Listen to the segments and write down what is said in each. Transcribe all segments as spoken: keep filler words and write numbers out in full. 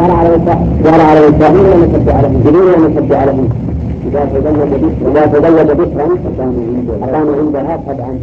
جعل على جعل على الإسرائيل ونشبع لهم جنين ونشبع لهم إذا تزوج إذا تزوج بكرا أقام عندها سبعا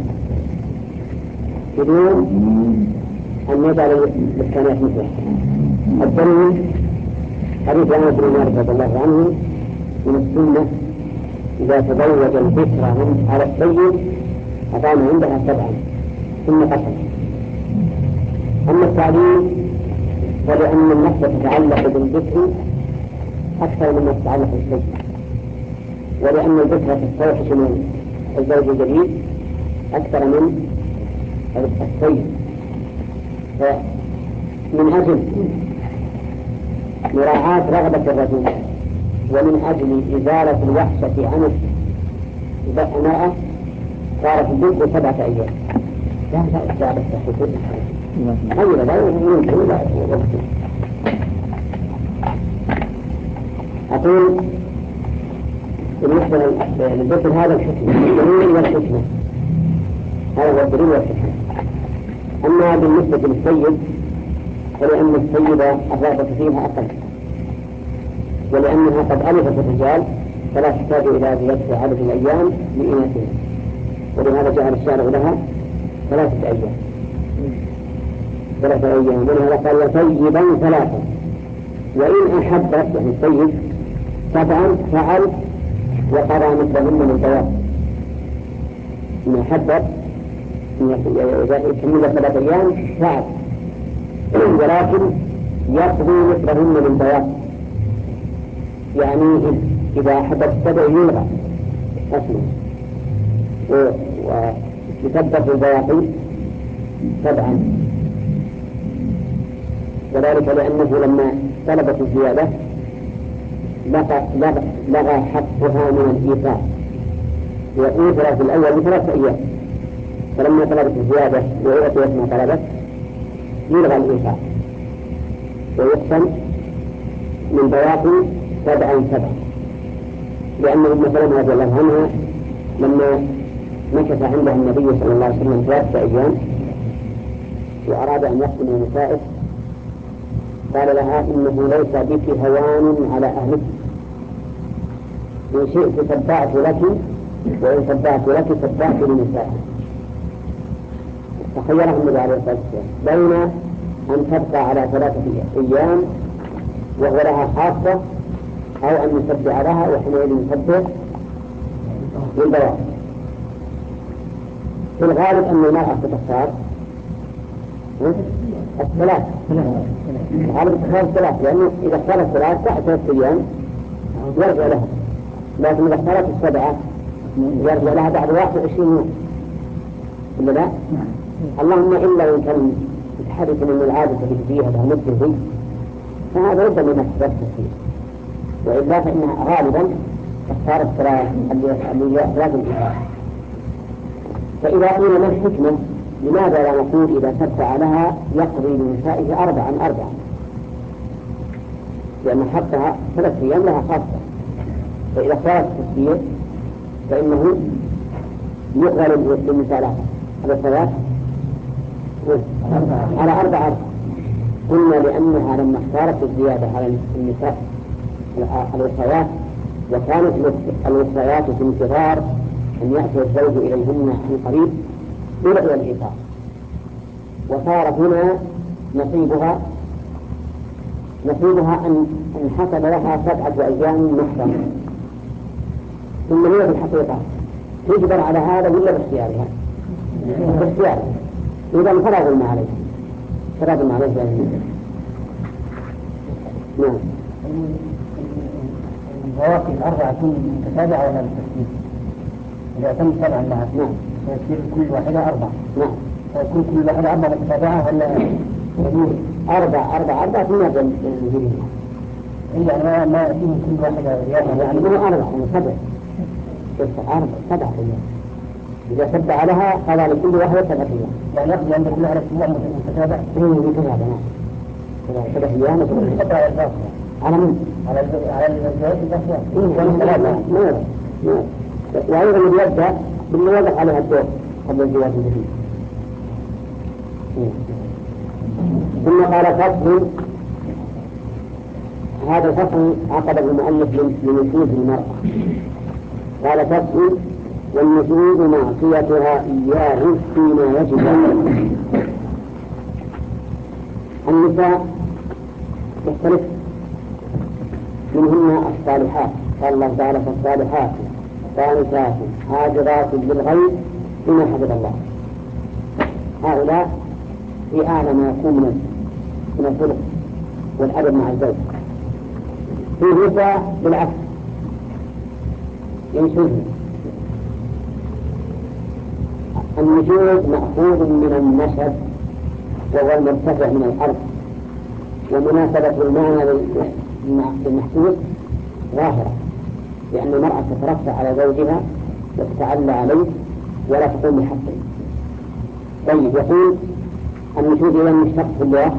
بدون أن يجعل الإسكانات مثله. الدليل حديث أنس بن مالك رضي الله عنه من السنة إذا تزوج البكر على السيد أقام عندها سبعا ثم قتل. أما التعليل فلأن النفس تتعلق بالبكر أكثر مما تتعلق بالسيد، ولأن البكر تستوحش من الزوج الجديد أكثر من السيد. فمن أجل مراعاة رغبة الرجل ومن أجل إزالة الوحشة عن المرأة صارت البكر سبعة أيام. لا لا بس تحدث غير لا يمكن لا يمكن. أقول بالنسبة للبكر هذا الحكمة الدليل والحكمة، هذا هو الدليل والحكمة. أما بالنسبة للسيد فلأن السيدة الرغبة فيها أقل، ولأنها قد ألفت الرجال فلا تحتاج إلى زيادة عدد الأيام لإناثها، ولهذا جعل الشارع لها ثلاثة أيام ثلاثة أيام ولهذا قال وسيبا ثلاثة، وإن أحبت يعني السيد طبعا فعل وقضى مثلهن من الزواج. إن أحبت إذا كمل ثلاثة أيام فعل، ولكن يقضي مثلهن من الزواج، يعني إذا أحبت السبع يلغى أصلا ويثبت البواقي سبعا، وذلك لأنه لما طلبت الزيادة لغى حقها من الإيثار، وإيثر في الأول بثلاثة أيام، فلما طلبت الزيادة وأعطيت ما طلبت يلغى الإيثار ويقسم من بواقي سبعا سبعا. لأن أم سلمة رضي الله عنها لما مكث عندها النبي صلى الله عليه وسلم ثلاثة أيام وأراد أن يقسم النسائه قال لها إنه ليس بك هوان على أهلك، إن شئت تبعت لك وإن تبعت لك تبعت لنسائك. فخيرها النبي عليه الصلاة والسلام بين أن تبقى على ثلاثة أيام وهو لها خاصة أو أن يتبع لها وحينئذ يتبع للبواقي. في الغالب أن المرأة تختار الثلاث، الغالب تختار الثلاث، لأنه إذا اختار الثلاث بعد ثلاثة أيام يرجع لها، لكن إذا اختارت السبعة يرجع لها بعد واحد وعشرين يوم إلا لا؟ اللهم إلا إن كان يتحدث من العادة اللي فيها لها مثل هي فهذا ربما ما تثبت فيه، وإلا فإنها غالبا اختار الثلاث اللي ثلاث الإنسان. فإذا قيل ما الحكمة لماذا لا نقول إذا تبع لها يقضي لنسائه أربعا أربعا، لأن حقها ثلاث أيام لها خاصة، فإذا اختارت التسبيح فإنه يقبل للنساء على ثلاث على أربعة. قلنا لأنها لما اختارت الزيادة على النساء الوصايات وكانت الوصايات في انتظار أن يأتي الزوج إليهن عن قريب بلغ الإيثار، وصار هنا نصيبها نصيبها أن أن حصل لها سبعة أيام محرمة، ثم هي في الحقيقة تجبر على هذا ولا باختيارها؟ باختيارها. إذا فلا ظلم عليه فلا ظلم عليه ذلك. نعم. البواقي الأربعة تكون متتابعة ولا بالترتيب؟ إذا تم سبعا لها نعم فيصير كل واحدة أربعة. نعم. فيكون كل واحدة أربعة متتابعة ولا أربعة أربعة أربعة في ماذا الجريمة؟ إلا ما ما فيه كل واحدة يعني يعني هو أربعة من سبع أربعة سبعة أيام. إذا سبع لها قال لكل واحدة سبعة أيام. يعني يقضي عند كل واحدة أسبوع متتابع؟ إيه متتابع نعم. سبع أيام سبعة أيام. على من؟ على على الزواج الأخير. إيه ثلاثة. نعم نعم. وأيضا يبدأ بالوضع عليها الدور قبل الزواج الجديد. ثم قال فصل هذا الفصل عقده المؤلف لنشوز المرأة. قال فصل: والنشوز معصيتها إياه فيما يجب عليه. النساء تختلف، منهن الصالحات، قال الله تعالى: فالصالحات قانتات حافظات للغيب بما حفظ الله. هؤلاء في أعلى ما يكون من الخلق والأدب مع الزوج. في نساء بالعكس ينشزن. النشوز مأخوذ من النشد وهو المرتفع من الأرض، ومناسبة المعنى للمحسوس ظاهرة، لأن المرأة تترفع على زوجها وتتعلى عليه ولا تقوم بحقه. طيب، يقول النشوز إذا مشتق في اللغة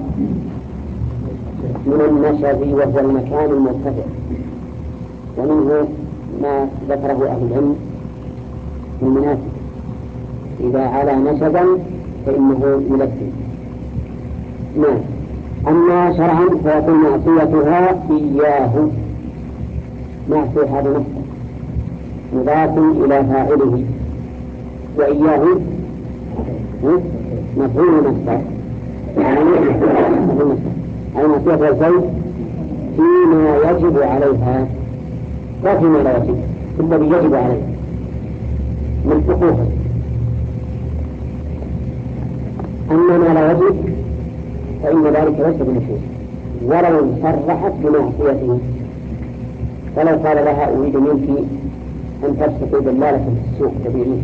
من النشز وهو المكان المرتفع، ومنه ما ذكره أهل العلم من مناسب: إذا على نشزا فإنه يلزم. نعم. أما شرعا فيكون معصيتها إياه، معصية هذا نفسه مضاف إلى فاعله، وإياه مفعول مصدر، أي معصية الزوج فيما يجب عليها لا فيما لا يجب، الذي يجب عليها من حقوقه. أما ما لا يجب فإن ذلك ليس بنشوز، ولو صرحت بمعصيته. فلو قال لها: أريد منك أن تبسطي دلالة في السوق تبيعين،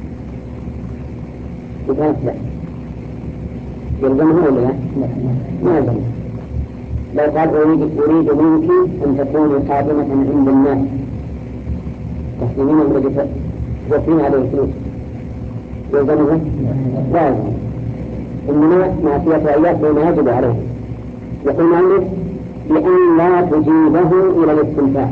وكانت لا، يلزمها ولا لا؟ ما يلزمها. لو قال: أريد, أريد منك أن تكوني قادمة عند الناس تحسنين الذي توفين عليه الفلوس، يلزمها؟ لا يلزمها. إنما معصية إياه فيما يجب عليه. يقول المؤلف: بأن لا تجيبه إلى الاستمتاع،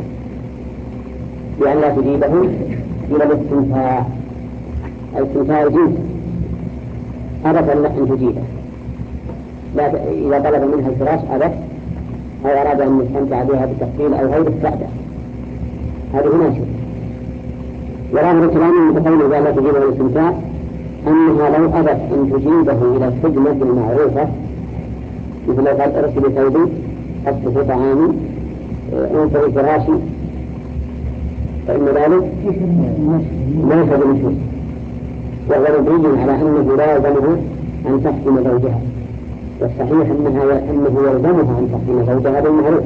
بأن لا تجيبه إلى الاستمتاع، الاستمتاع الجنس أبت أن تجيبه، لا إذا طلب منها الفراش أبت، أو أراد أن يستمتع بها بالتفصيل أو غير السعدة، هذه مناسبة. وظاهر الكلام المتقين إذا لا تجيبه إلى الاستمتاع أنها لو أبت أن تجيبه إلى الخدمة المعروفة، مثل لو قال: ارسل ثوبي، أصرف طعامي، أنتهي فراشي، فإن ذلك ليس بنشوز، وهو مبين على أنه لا يلزمه أن تحكم زوجها، والصحيح أنها أنه يلزمها أن تحكم زوجها بالمعروف.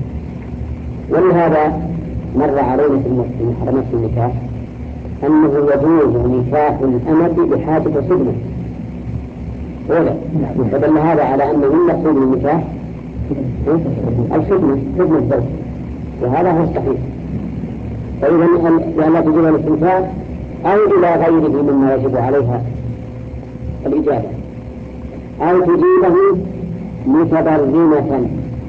ولهذا مر علينا في محرمات النكاح أنه يجوز نكاح الأمة بحاجة صدمة، ولا فدل هذا على أن من مقصود النكاح الخدمة، خدمة الزوج، وهذا هو الصحيح. فإذا لأن لا تجيب الاستمتاع أو إلى غيره مما يجب عليها الإجابة، أو تجيبه متبرمة.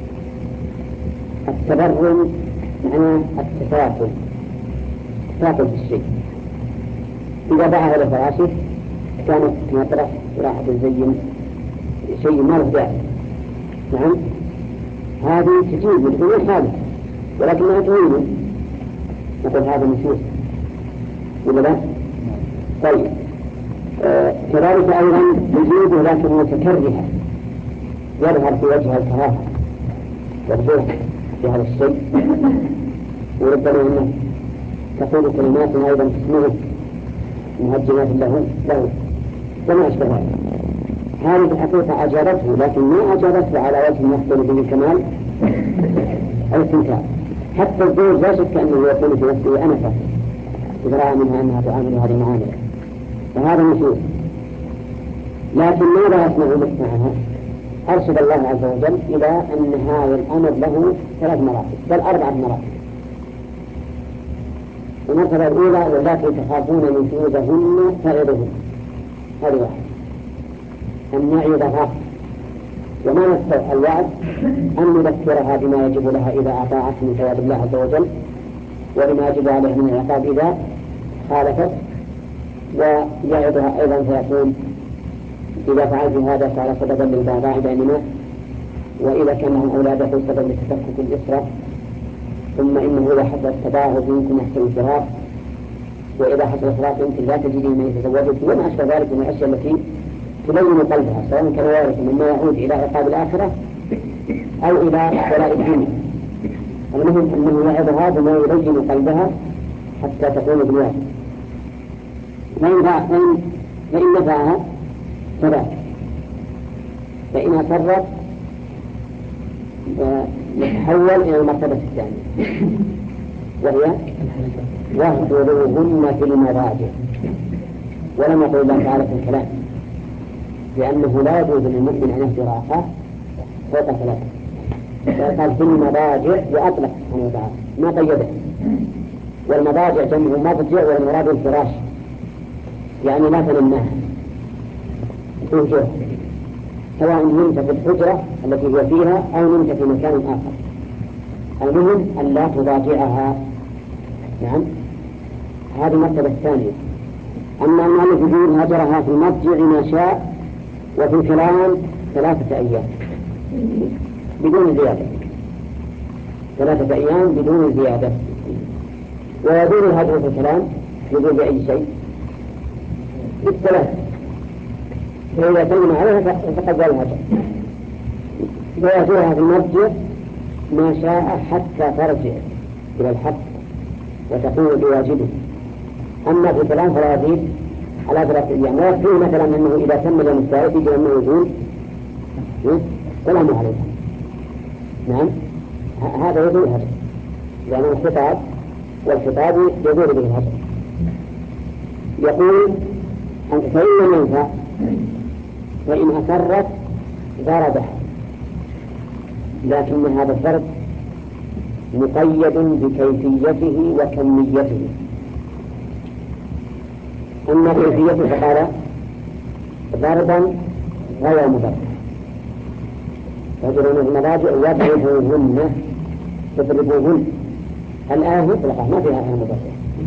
التبرم معناه التفاقل، التفاقل في الشيء. إذا باعها لفراشه كانت مطرح راحة تزين شيء ما له داعي، نعم، هذه تجيب بدون حاجة ولكنها تعينه، نقول هذا نشوز ولا لا؟ طيب، آه كذلك أيضا تجيبه لكن متكرهة، يظهر في وجهها الكراهة والذوق في هذا الشيء، وربما أنه تقول كلمات أيضا تسمعه مهجنات له له وما أشبه ذلك. هذه الحقيقة أجابته، لكن ما أجابته على وجه يحصل به الكمال الاستمتاع. حتى الزوج لا شك أنه يكون في نفسه أنفة إذا رأى منها أنها تعامل هذه المعاملة، فهذا نشوز. لكن ماذا يصنع معها؟ أرشد الله عز وجل إلى أن هذا الأمر له ثلاث مراتب بل أربعة مراتب. المرتبة الأولى: واللاتي تخافون نشوزهن فعظوهن. هذه واحد، أن يعظها، وما نستطيع الوعد أن نذكرها بما يجب لها إذا أطاعت من ثواب الله عز وجل، وبما يجب عليها من العقاب إذا خالفت، ويعظها أيضا فيقول: إذا فعلت هذا فعل سببا للبغضاء بيننا وإذا كان معهم أولاده سبب لتفكك الأسرة، ثم إنه إذا حصل التباعد يمكن يحصل الفراق، وإذا حصل الفراق يمكن لا تجد من يتزوجك، وما أشبه ذلك من الأشياء التي تلين قلبها، سواء كان وارث مما يعود إلى عقاب الآخرة أو إلى ولاء الدنيا. المهم أنه يعظها بما يلين قلبها حتى تقوم بالواجب. فإن فإن فإن نفعها فلا، فإن أصرت يتحول إلى المرتبة الثانية، وهي واهجروهن في المضاجع. ولم يقل الله تعالى في الكلام لأنه لا يجوز للمؤمن أن يهجر أخاه فوق ثلاثة، فقال في المضاجع وأطلق سبحانه وتعالى ما قيده. والمضاجع جمع مضجع والمراد الفراش، يعني لا تنماها تهجر، سواء نمت في الحجرة التي هي فيها أو نمت في مكان آخر، المهم أن لا تضاجعها. نعم، هذه المرتبة الثانية. أما المؤلف يقول هجرها في المضجع ما شاء وفي الكلام ثلاثة أيام بدون زيادة، ثلاثة أيام بدون زيادة. ويدور الهجر في الكلام يقول بأي شيء بالثلاث، فإذا سلم عليها فقد ذا الهجر. ويهجرها في المضجع ما شاء حتى ترجع إلى الحق وتقوم بواجبه. أما في الكلام فلا يزيد على ثلاثة أيام. ويكفيه مثلا أنه إذا تم اليوم الثالث يجب أنه يقول سلام عليكم. نعم، هذا يدور الهجر لأنه الخطاب، والخطاب يدور به الهجر. يقول فإن لم ينفع فإن أسرت ضربها، لكن هذا الضرب مقيد بكيفيته وكميته. أما كيفيته فقال ضربا غير مبرح، يجرون المضاجع يضربوهن يضربوهن. الآية مطلقة ما فيها آية مبرح،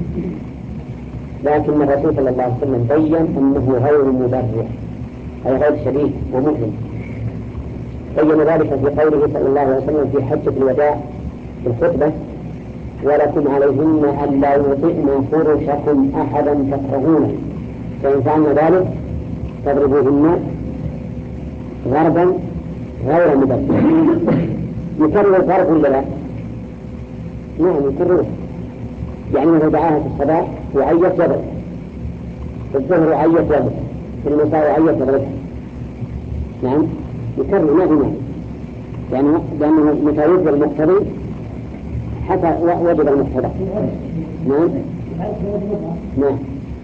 لكن الرسول صلى الله عليه وسلم بين أنه غير مبرح أي غير شديد ومؤلم. بين ذلك في قوله صلى الله عليه وسلم في حجة الوداع في الخطبة: ولكم عليهن ألا يطئن فرشكم أحدا تكرهونه، فإن فعلن ذلك فاضربوهن ضربا غير مبرح. يكرر الضرب ولا لا؟ نعم يكرره. يعني إذا دعاها في الصباح يعيط يضرب، في الظهر يعيط يضرب، في المساء يعيط يضرب. نعم يكرر ما في معنى، يعني لأنه متى يوجد المقتضي حتى وجد المقتضى. نعم نعم.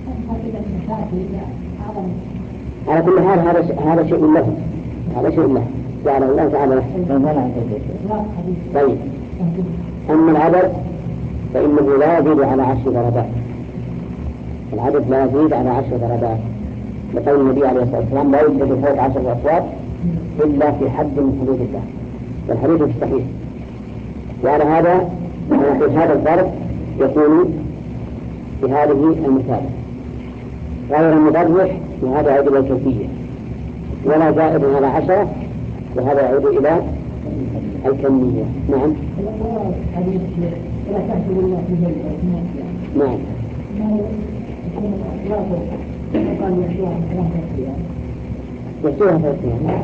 على كل حال هذا هذا شيء له، هذا شيء له جعله الله تعالى له. طيب، أما العدد فإنه لا يزيد على عشر ضربات، العدد لا يزيد على عشر ضربات، لقول النبي عليه الصلاة والسلام: لا يوجد فوق عشر أصوات إلا في حد من حدود الله، والحديث في الصحيح. وعلى هذا نقول هذا الضرب يكون بهذه المثالة غير مبرح، وهذا يعود إلى الكيفية، ولا زائد على عشرة، وهذا يعود إلى الكمية. نعم نعم يحسوها فاسمها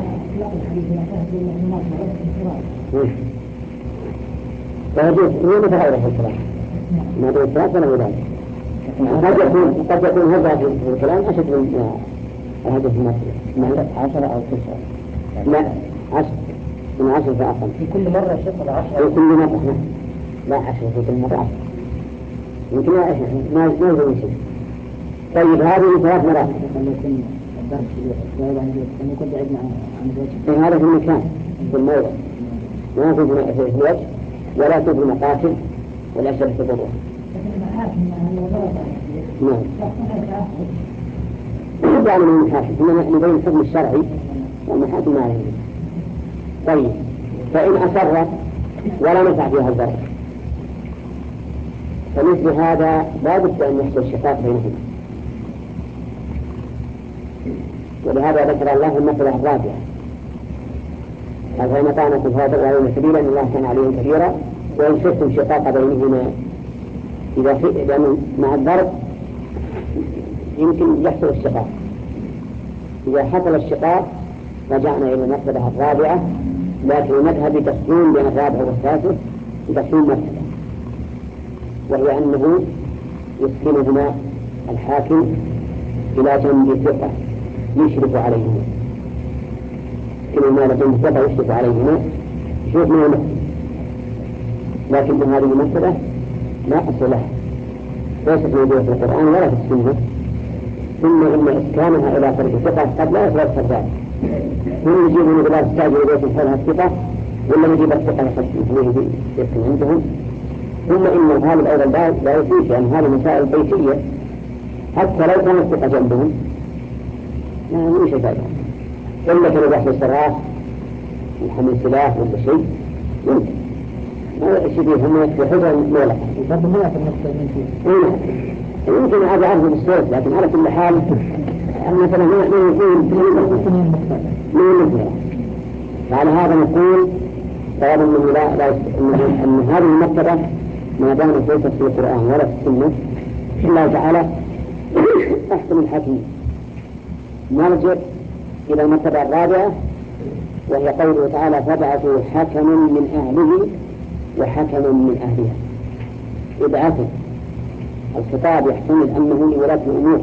فيجوز هو متغير في الكلام، ما دون الثلاث ولا غير ذلك. قد يكون قد يكون هذا في الكلام أشد من هذا في المسألة عشرة أو تسعة. لا عشر، من عشر فأقل في كل مرة شطر عشرة في كل مرة. لا عشر في كل مرة عشر، يمكن ما ما يزول شيء. طيب هذه ثلاث مرات. هذا في المكان في الموضع، ما في في الوجه ولا في المقاتل ولا شيء في الضروح. نعم. يعني من المحاكم إنما نبين الحكم الشرعي والمحاكم ما عليه. طيب، فإن أصرت ولا نفع فيها الضرر فمثل هذا لا بد أن يحصل شقاق بينهم. ولهذا ذكر الله المثل الرابع: فإن أطعنكم فلا تبغوا عليهن سبيلا إن الله كان عليهم كبيرا. وإن خفتم شقاق بينهما إذا في لأنه مع الضرب يمكن يحصل الشقاق، إذا حصل الشقاق رجعنا إلى المرتبة الرابعة، لكن المذهب تقسيم بين الرابع والسادس تقسيم مرتبة، وهي أنه يسكنهما الحاكم إلى جنب ثقة يشرف عليهما، يسكنهما إلى جنب ثقة يشرف عليهما يشوف من المسجد، لكن هذه المرتبة لا أصل لها، ليست موجودة في القرآن ولا في السنة. ثم إن إسكانها إلى فرد ثقة قد لا يتوفر ذلك، هم يجيبون بلاد استاجر بيت حولها الثقة ولا يجيب الثقة يخليه يسكن عندهم. ثم إن هذا الأول لا يفيد، لأن هذه مسائل بيتية حتى لو كانت الثقة جنبهم لا يعني شيء فائدة، إلا كانوا بحث سراح وحمل سلاح ولا شيء يمكن ما يشبه هم يكفي حجر مولك برضه ما يعرف المسلمين فيه يمكن هذا عرض بالصوت، لكن على كل حال مثلا ما يكون من مثله. فعلى هذا نقول طالما أنه لا لا أن هذه المرتبة ما دامت ليست في القرآن ولا في السنة الله تعالى أحسن الحكيم. نرجع إلى المرتبة الرابعة وهي قوله تعالى فابعثوا حكما من أهله وحكما من أهلها. ابعثوا الخطاب يحتمل أنه لولاة الأمور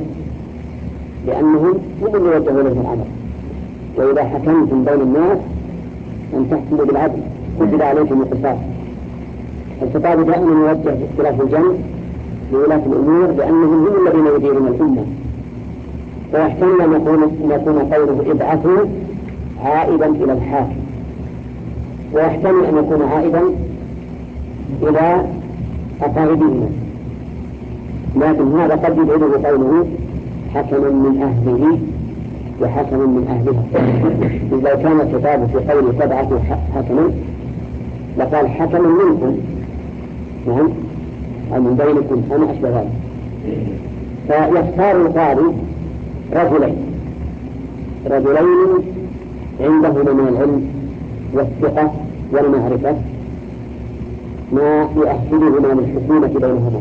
لأنهم هم اللي وجهوا لهم الأمر، وإذا حكمتم بين الناس أن تحكموا بالعدل كتب عليكم القصاص. الخطاب دائما يوجه في اختلاف الجنب لولاة الأمور لأنهم هم الذين يديرون الأمة، ويحتمل أن يكون قوله ابعثوا عائدا إلى الحاكم، ويحتمل أن يكون عائدا إلى أقاربهما، لكن هذا قد يدعوه قوله حكما من أهله وحكما من أهلها. إذ لو كان الكتاب في قوله تبعثوا حكما لقال حكما منكم نعم أو من بينكم أنا أشبه ذلك. فيختار القاضي رجلين رجلين عندهما من العلم والثقة والمعرفة ما يؤهلهما للحكومة بينهما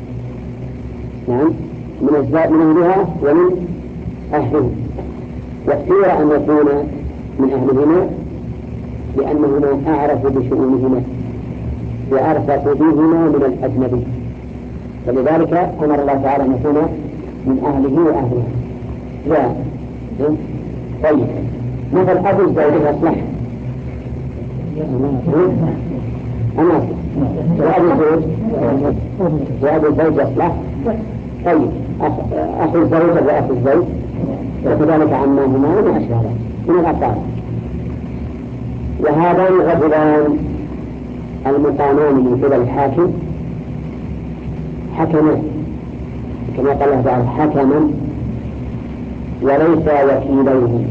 نعم من أجزاء من أهلها ومن أهلهم. واختير أن يكون من أهلهما لأنهما أعرف بشؤونهما وأرفق بهما من الأجنبي، فلذلك أمر الله تعالى أن يكون من أهله وأهلها. لا طيب مثل أبو الزوج أصلح أنا وأبو الزوج وأبو الزوج أصلح. طيب أخو الزوج وأخو الزوج وكذلك عماهما وما أشبه ذلك من الأبطال. وهذان الرجلان المقامان من قبل الحاكم حكما كما قال الله تعالى حكما وليس وكيلين،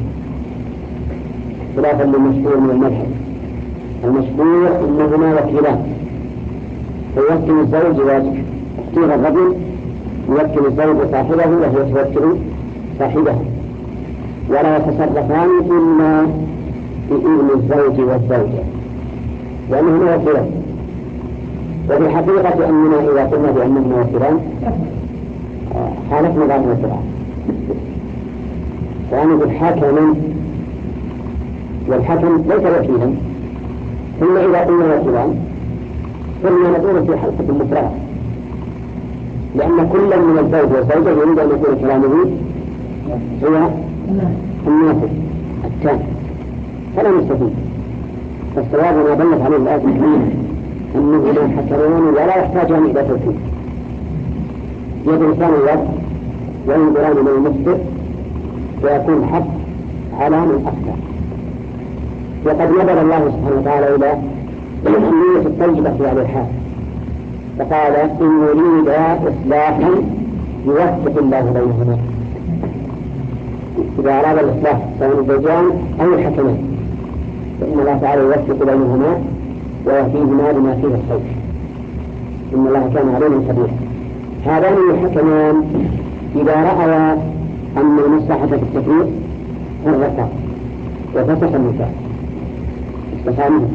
خلافا للمشهور من المذهب. المشهور انهما وكيلان، فيوكل الزوج واجب، اختير الرجل يوكل الزوج صاحبه وهو يتوكل صاحبه، ولا يتصرفان الا بإذن الزوج والزوجة لأنهما وكيلان. وفي الحقيقة أننا إذا قلنا بأنهما وكيلان خالفنا ذلك القرآن، وأنا بالحاكم والحكم ليس وكيلا. ثم إذا قلنا وكيلان قلنا نقول في حلقة مفرغة، لأن كل من الزوج والزوجة يريد أن يكون كلامه هو النافذ التام فلا نستفيد. فالصواب ما دلت عليه الآية الكريمة أنهما حكمان ولا يحتاجان إلى توكيد، يدرسان الوضع وينظران من المسبق ويكون الحق على من أخطأ. وقد نظر الله سبحانه وتعالى إلى الأمنية الطيبة في هذا الحال فقال إن يريد إصلاحا يوفق الله بينهما. إذا أراد الإصلاح سواء الزوجان أو الحكمان فإن الله تعالى يوفق بينهما ويهديهما بما فيه الخير، إن الله كان عليهم خبيرا. هذان الحكمان إذا رأوا أن المصلحة في التفريق فرقا وفسخ النكاح استخامه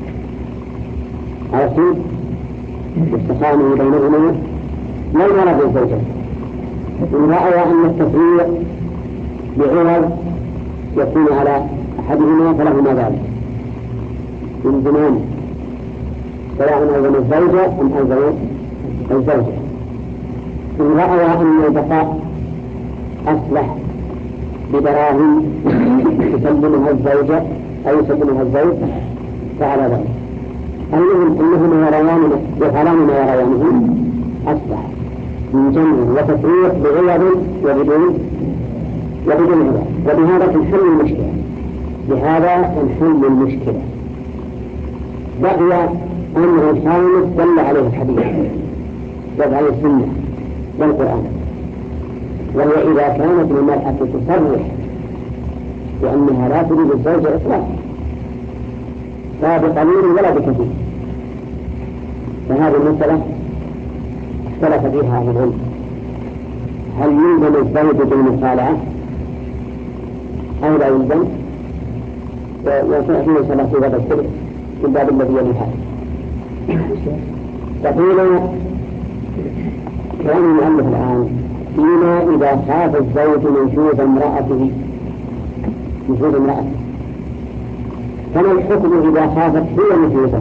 عرفتم؟ استخامه بينهما لا يرى بالزوجة. إن رأى أن التفريق بعوض يكون على أحدهما فلهما ذلك من زمان، سواء ألزم الزوجة أم ألزم الزوجة. إن رأى أن البقاء أصلح بدراهم يسلمها الزوجة أو يسلمها الزوج فعلى ذلك. المهم أنهما يريان يفعلان ما يريانه أصلح من جمع وتفريق بعوض وبدون وبدون عوض، وبهذا تنحل المشكلة. بهذا تنحل المشكلة. بقي أمر خامس دل عليه الحديث وعلى السنة والقرآن، وهو إذا كانت المرأة تصرح بأنها لا تريد الزوج إطلاقا لا بقليل ولا بكثير، فهذه المسألة اختلف فيها أهل العلم: هل يلزم الزوج بالمخالعة أو لا يلزم؟ وسيأتي إن شاء الله في هذا السر في الباب الذي يليها. تقول كلام المؤلف الآن: فيما إذا خاف الزوج نشوز امرأته نشوز امرأته، فما الحكم إذا خافت هي نشوزها؟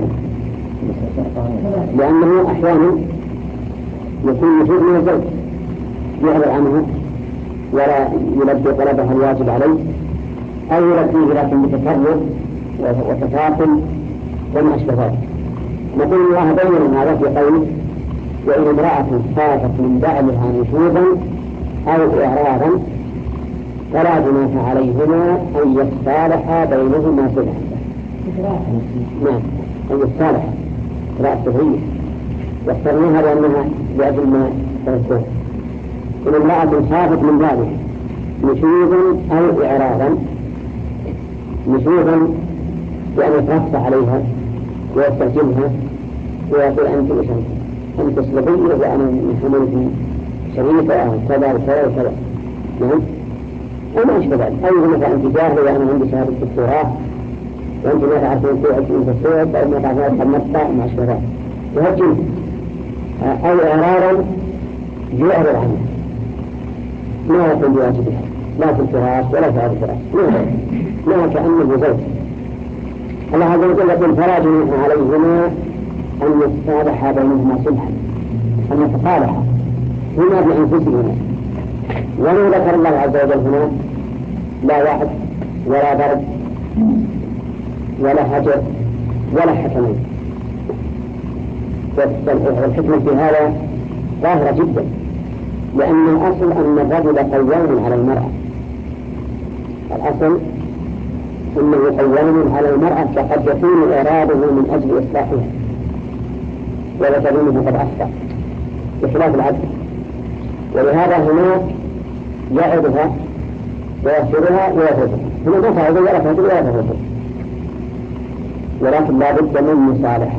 لأنه أحيانا يكون نشوز من الزوج يعرض عنها ولا يلبي طلبها الواجب عليه، أو يلبيه لكن بتفرق وتفاصل وما أشبه ذلك. نقول الله بين هذا في قوله: وإن امرأة خافت من بعلها نشوزا أو إعراضا فلا جناح عليهما أن يتصالحا بينهما صلحا. نعم، أن يتصالحا رأس الهية، واخترناها لأنها لأجل ما تذكر. إن امرأة خافت من بعلها نشوزا أو إعراضا، نشوزا بأن يترفع عليها ويستخدمها ويقول: أنت إيشان أنت تسلبي وأنا من حملتي شريفة أو كذا وكذا وكذا. نعم، وما أشبه ذلك. أو مثلا أنت جاهلة وأنا عندي شهادة دكتوراه وأنت ما تعرفين توعد أنت الصوت أو ما تعرفين تمتع ما أشبه ذلك، وهجم أو إعراضا يعرض عنه ما يكون بواجبها لا في الفراش ولا في هذا الفراش، ما كأنه زوج. الله عز وجل يقول: فلا جناح عليهما أن يتصالحا بينهما صلحا، أن يتصالحا هما بأنفسهما. وما ذكر الله عز وجل هنا لا وعد ولا ضرب ولا هجر ولا حكمين. والحكمة في هذا ظاهرة جدا، لأن الأصل أن الرجل قوام على المرأة. الأصل أنه قوام على المرأة، فقد يكون إراده من أجل إصلاحها ويتبينه قد أخطأ بخلاف العدل. ولهذا هنا يعظها ويغفرها ويغفرها، هنا ما فعل ولا فعل ولا فعل، ولكن لا بد من مصالحة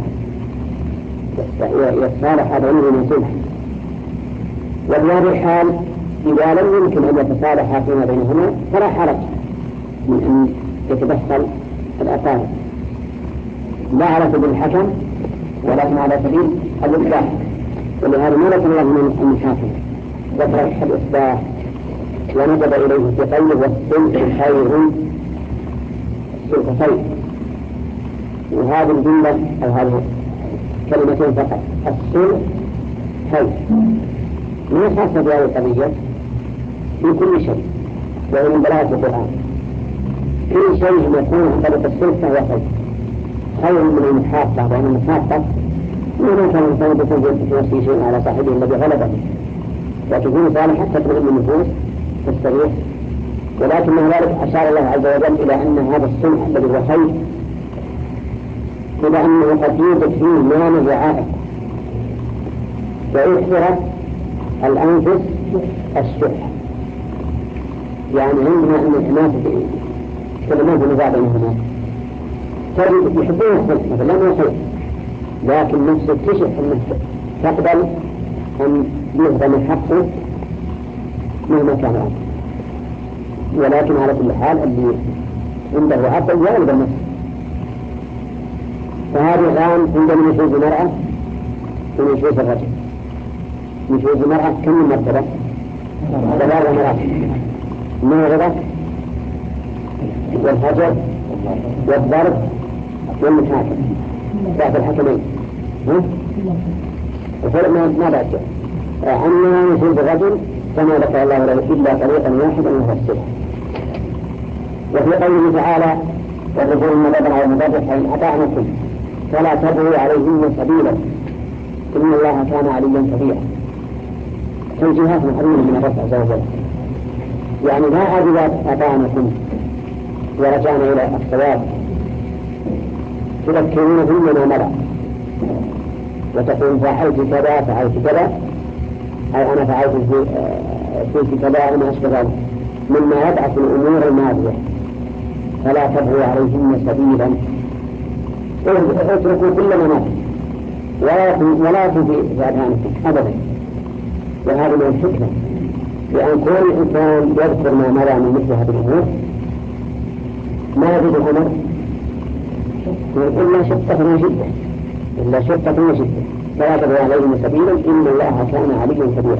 يتصالح بينهما صلحا. وبهذه الحال إذا لم يمكن أن يتصالحا فيما بينهما فلا حرج من أن يتدخل الأقارب، لا على سبيل الحكم ولكن على سبيل الإصلاح. ولهذا ما لكم الله من الحاكم ذكر الإصلاح وندب إليه في قوله: والصلح خير، الصلح خير. وهذه الجملة أو هذه كلمتين فقط: الصلح خير، ما خاصة بهذه القضية في كل شيء، وهي من بلاغة القرآن. كل شيء يكون عن طريق الصلح فهو خير، خير من المحافظة، لأن المحافظة ما كان الإنسان يكون في نفسه شيء على صاحبه الذي غلبه، وتكون صالحة تطمئن النفوس تستريح. ولكن من ذلك أشار الله عز وجل إلى أن هذا الصلح الذي هو خير، إلى أنه قد يوجد فيه مانع وعائق، فيحضر الأنفس الشح. يعني عندنا أن الناس كلمات النزاع بينهما تجد يحبون الصلح مثلا لا خير، لكن نفسه تكتشف أنه تقبل أن يهضم حقه مهما كان عنه. ولكن على كل حال اللي عنده عقل يعرض نفسه فهذه الآن عندما نشوف المرأة ونشوف الرجل. نشوف المرأة كم من مرتبة؟ ثلاث مراتب: الموعظة والهجر والضرب والمحاكمة بعد الحكمين. وفرق ما بعد أننا نشوف الرجل كما ذكر الله له إلا طريقا واحدا وهو السلح. وفي قوله تعالى: والرجل المضبر على المضبر فإن أطعنكم فلا تبغوا عليهن سبيلا إن الله كان عليا كبيرا. توجيهات محرمة من الرب عز وجل، يعني لا عاد إذا أطعنكم ورجعنا إلى الصواب تذكرون بما مضى وتقول فعلت كذا فعلت كذا، أو أنا فعلت في كذا وما أشبه ذلك مما يضعف الأمور الماضية. فلا تبغوا عليهن سبيلا، اتركوا كل ما مضى ولا تفي أذهانكم أبدا. وهذا من الحكمة لأن كل إنسان يذكر ما مضى من مثل هذه الأمور ما يجد الأمر إلا شقة وشدة إلا شقة وشدة. فلا تبغوا عليهن سبيلا إن الله كان عليا كبيرا.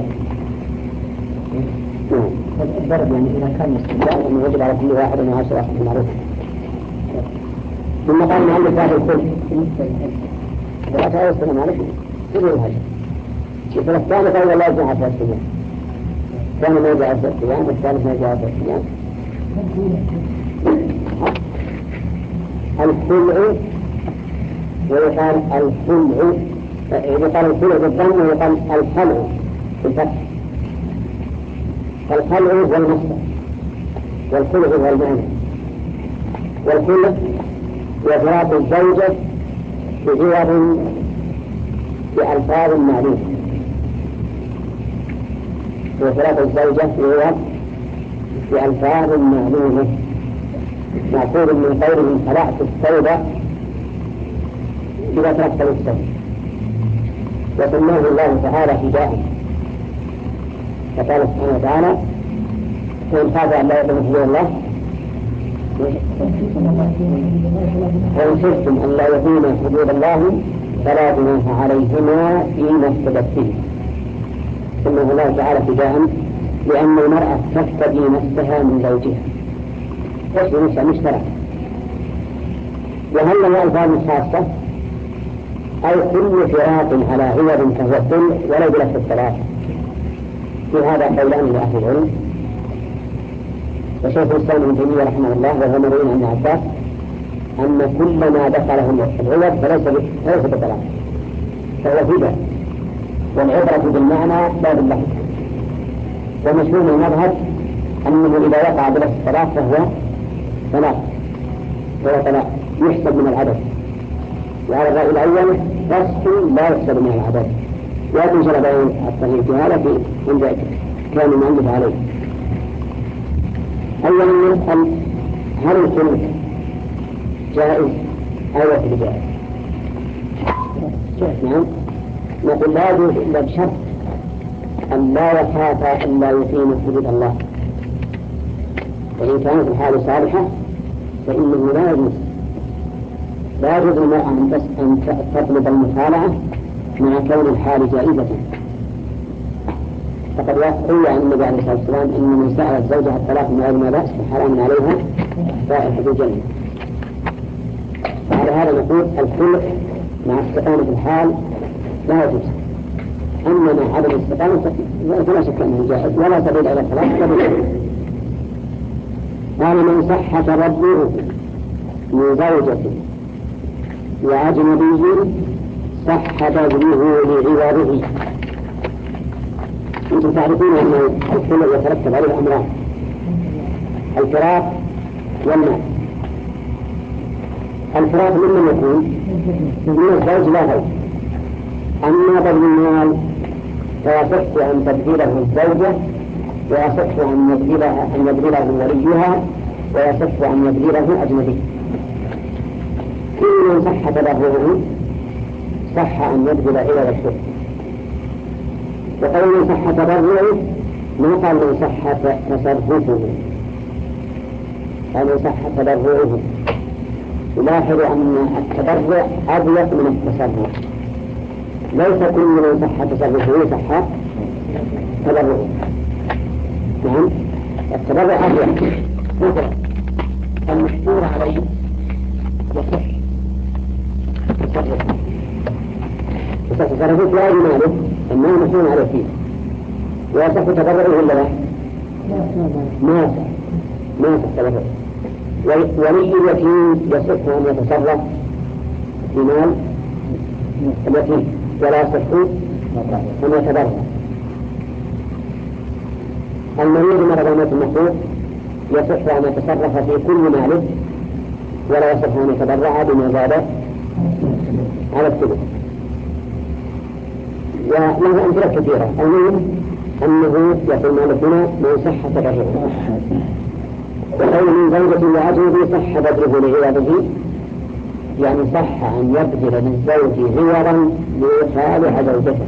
الضرب يعني إذا كان مستقبل أنه يجب على كل واحد أن يعشر أخذ معروف. ثم قال المؤلف هذا الكل ولا تعالى السلام عليكم سبيل الهجر. فالثالث أولا لا يجب عشر أيام، الثاني ما يجب عشر أيام، والثالث ما يجب عشر أيام. الخلع ويقال الخلع، يقال الخلع بالضم ويقال الخلع بالفتح. الخلع هو المصدر والخلع هو المعنى. والخلع هو فراق الزوجة بعوض بألفاظ معلومة. هو فراق الزوجة بعوض بألفاظ معلومة مأخوذ من قوله خلعت الثوب إذا تركت الثوب، وسماه الله تعالى فداء. فقال سبحانه وتعالى: فإن خاف أن لا يقبل حدود الله وإن خفتم أن لا يقيم حدود الله فلا جناح عليهما فيما افتدت به. سماه الله تعالى فداء لأن المرأة تفتدي نفسها من زوجها تشبه نفسها مشترك. وهل له ألفاظ خاصة أو كل فراق على عوض فهو كل ولو بلفظ الثلاث؟ في هذا قولان لأهل العلم. وشيخ الإسلام ابن تيمية رحمه الله وهو مروي عن ابن عباس أن كل ما دخله العوض فليس بثلاث فهو فداء، والعبرة بالمعنى لا باللفظ. ومشهور المذهب أنه إذا وقع بلفظ الثلاث فهو ثلاث فهو ثلاث يحسب من العدد. وعلى الرأي الأول فصل لا يحسب من العدد، وهذا شرع بين الصحيح في هذا في عند كان المؤلف عليه. أولا نسأل هل الخلق جائز أو غير جائز؟ نعم، نقول لا يجوز إلا بشرط أن لا يخاف أن لا يقيم حدود الله. وإن كانت الحال صالحة فإنه لا يجوز لا يجوز للمرأة أن تطلب المخالعة مع كون الحال جائزة. فقد روى عن النبي عليه الصلاة والسلام أن من سألت زوجها الطلاق من غير ما بأس فحرام عليها رائحة الجنة. وعلى هذا نقول الخلق مع استقامة الحال لا يجوز، أما مع عدم الاستقامة فلا شك أنه جائز ولا سبيل إلى الطلاق ولا بد. قال: من صح تربعه من زوجة وأجنبي صح بذله لعوضه. أنتم تعرفون أن الخلع يترتب عليه أمران: الفراق والمال. الفراق ممن يكون من الزوج لا غير، أما بذل المال فيصح أن تبذله الزوجة ويصح أن يبذله أن يبذله وليها ويصح أن يبذله أجنبي. كل من صح تبذله صح أن يبذل إلى الشرك. وقول من صح تبذله ما قال من صح تصرفه، قال من صح تبذله يلاحظ أن التبرع أضيق من التصرف، ليس كل من صح تصرفه صح تبرعه. نعم، التبرع أضيق. مثلا المشهور عليه يصح تصرفه، يصح تصرفه لا يماله أنه مشهور عليه فيه، ويصح تبرعه ولا لا؟ ما يصح ما يصح تبرعه. ولي اليتيم يصح أن يتصرف في مال اليتيم ولا يصح أن يتبرع. المريض مرض الموت المخوف يصح أن يتصرف في كل ماله ولا يصح أن يتبرع بما زاد على الثلث. وله أمثلة كثيرة. المهم أنه يقول مالك هنا ما يصح تبرعه، وقول من زوجة وأجنبي صح بدره لعوضه، يعني صح أن يبذل للزوج عوضا ليصالح زوجته.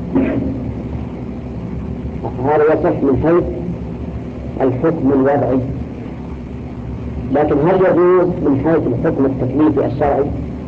هذا يصح من حيث الحكم الوضعي، لكن هل يجوز من حيث الحكم التكليفي الشرعي؟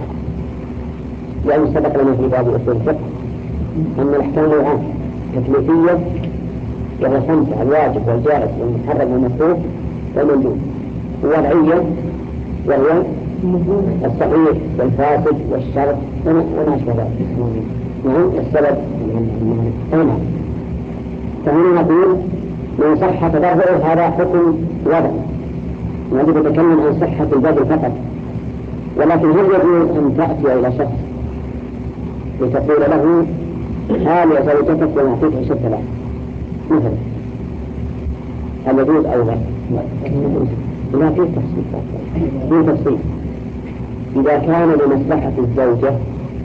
لأن سبق لنا في باب أصول الفقه أن الأحكام نوعان: تكليفية وهي خمسة: الواجب والجائز والمحرم والمكروه والمندوب، ووضعية وهي الصحيح والفاسد والشرط وما أشبه ذلك. نعم، السبب هنا. فهنا نقول من صحة تبرعه هذا حكم وضعي، نجب نتكلم عن صحة البذل فقط. ولكن هل يجوز أن تأتي إلى شخص لتقول له هل زوجتك ونعطيك عشرة آلاف مثلا، هل يجوز أو لا؟ لا، في تفصيل في تفصيل إذا كان لمصلحة الزوجة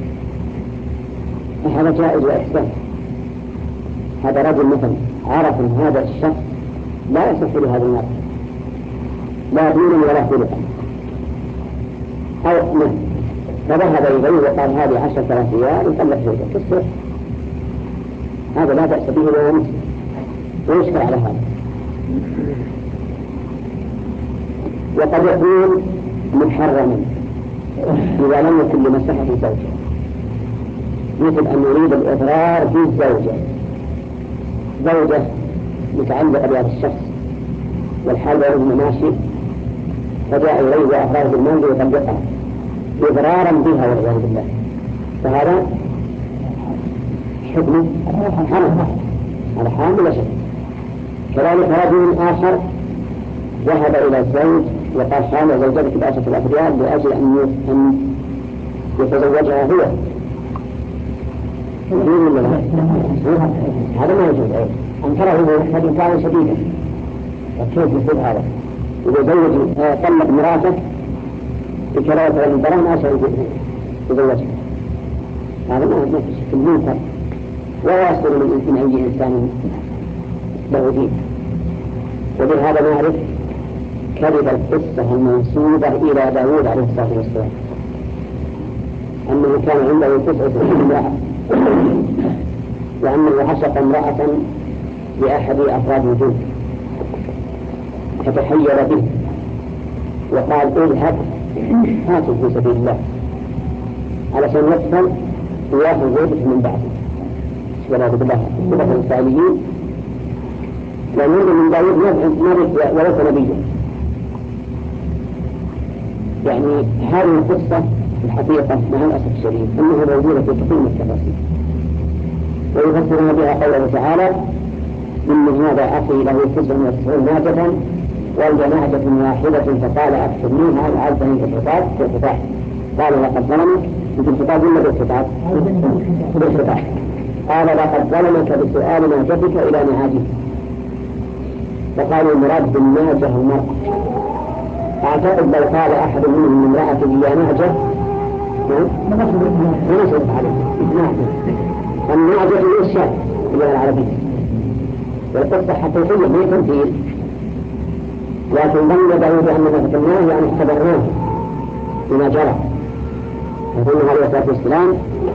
فهذا جائز وإحسان. هذا رجل مثلا عرف أن هذا الشخص لا يصح لهذا المرأة لا دين ولا خلقا، أو من فذهب إليه وقال هذه عشرة آلاف ريال وطلق زوجته تصح، هذا لا بأس به ولا مسلم ويشكر على هذا. وقد يكون محرما إذا لم يكن لمصلحة الزوجة، مثل أن يريد الإضرار بالزوجة، زوجة متعلقة بهذا الشخص والحال بينهما ماشي، فجاء إليه وأخرج بالمنزل وطلقها إضرارا بها والعياذ بالله، فهذا حكمه حرام على حال ولا شك. كذلك رجل آخر ذهب إلى الزوج وقال حامل زوجتك بعشرة آلاف ريال لأجل أن يتزوجها هو، هذا ما يجوز. أنكره إنكارا شديدا. وكيف يصير هذا؟ إذا زوج طلق مراته بكراهة الدرهم عشان يتزوجها، هذا ما هو في المنكر ولا يصدر من أي إنسان له دين. وبهذا نعرف كذب القصة المنسوبة إلى داود عليه الصلاة والسلام أنه كان عنده تسعة امرأة، وأنه عشق امرأة لأحد أفراد وجود فتحير به وقال اذهب قاتل في سبيل الله علشان يقتل ويأخذ زوجته من بعده. والعياذ بالله صفة الإسرائيليين لأن من داود نبي وليس نبيا. يعني هذه القصة الحقيقة مع الأسف الشديد أنها موجودة في كثير من التفاصيل، ويفسرون بها قوله تعالى إن هذا أخي له تسع وتسعون ناجة ولد ناجة واحدة فقال أكثرنيها وعزني بالخطاب بالخطاب قال لقد ظلمك بالخطاب ولا بالخطاب؟ بالخطاب. قال لقد ظلمك بسؤال ناجتك إلى نعاجه، فقالوا المراد بالناجة المرأة. أعتقد لو قال أحد منهم من امرأة يا ناجة ما نصرف عليه. الناجة هي الشاب في اللغة العربية، والقصة حقيقية ما تمثيل، لكن ظن داود أننا فتناه يعني اختبرناه بما جرى. يقول عليه الصلاة والسلام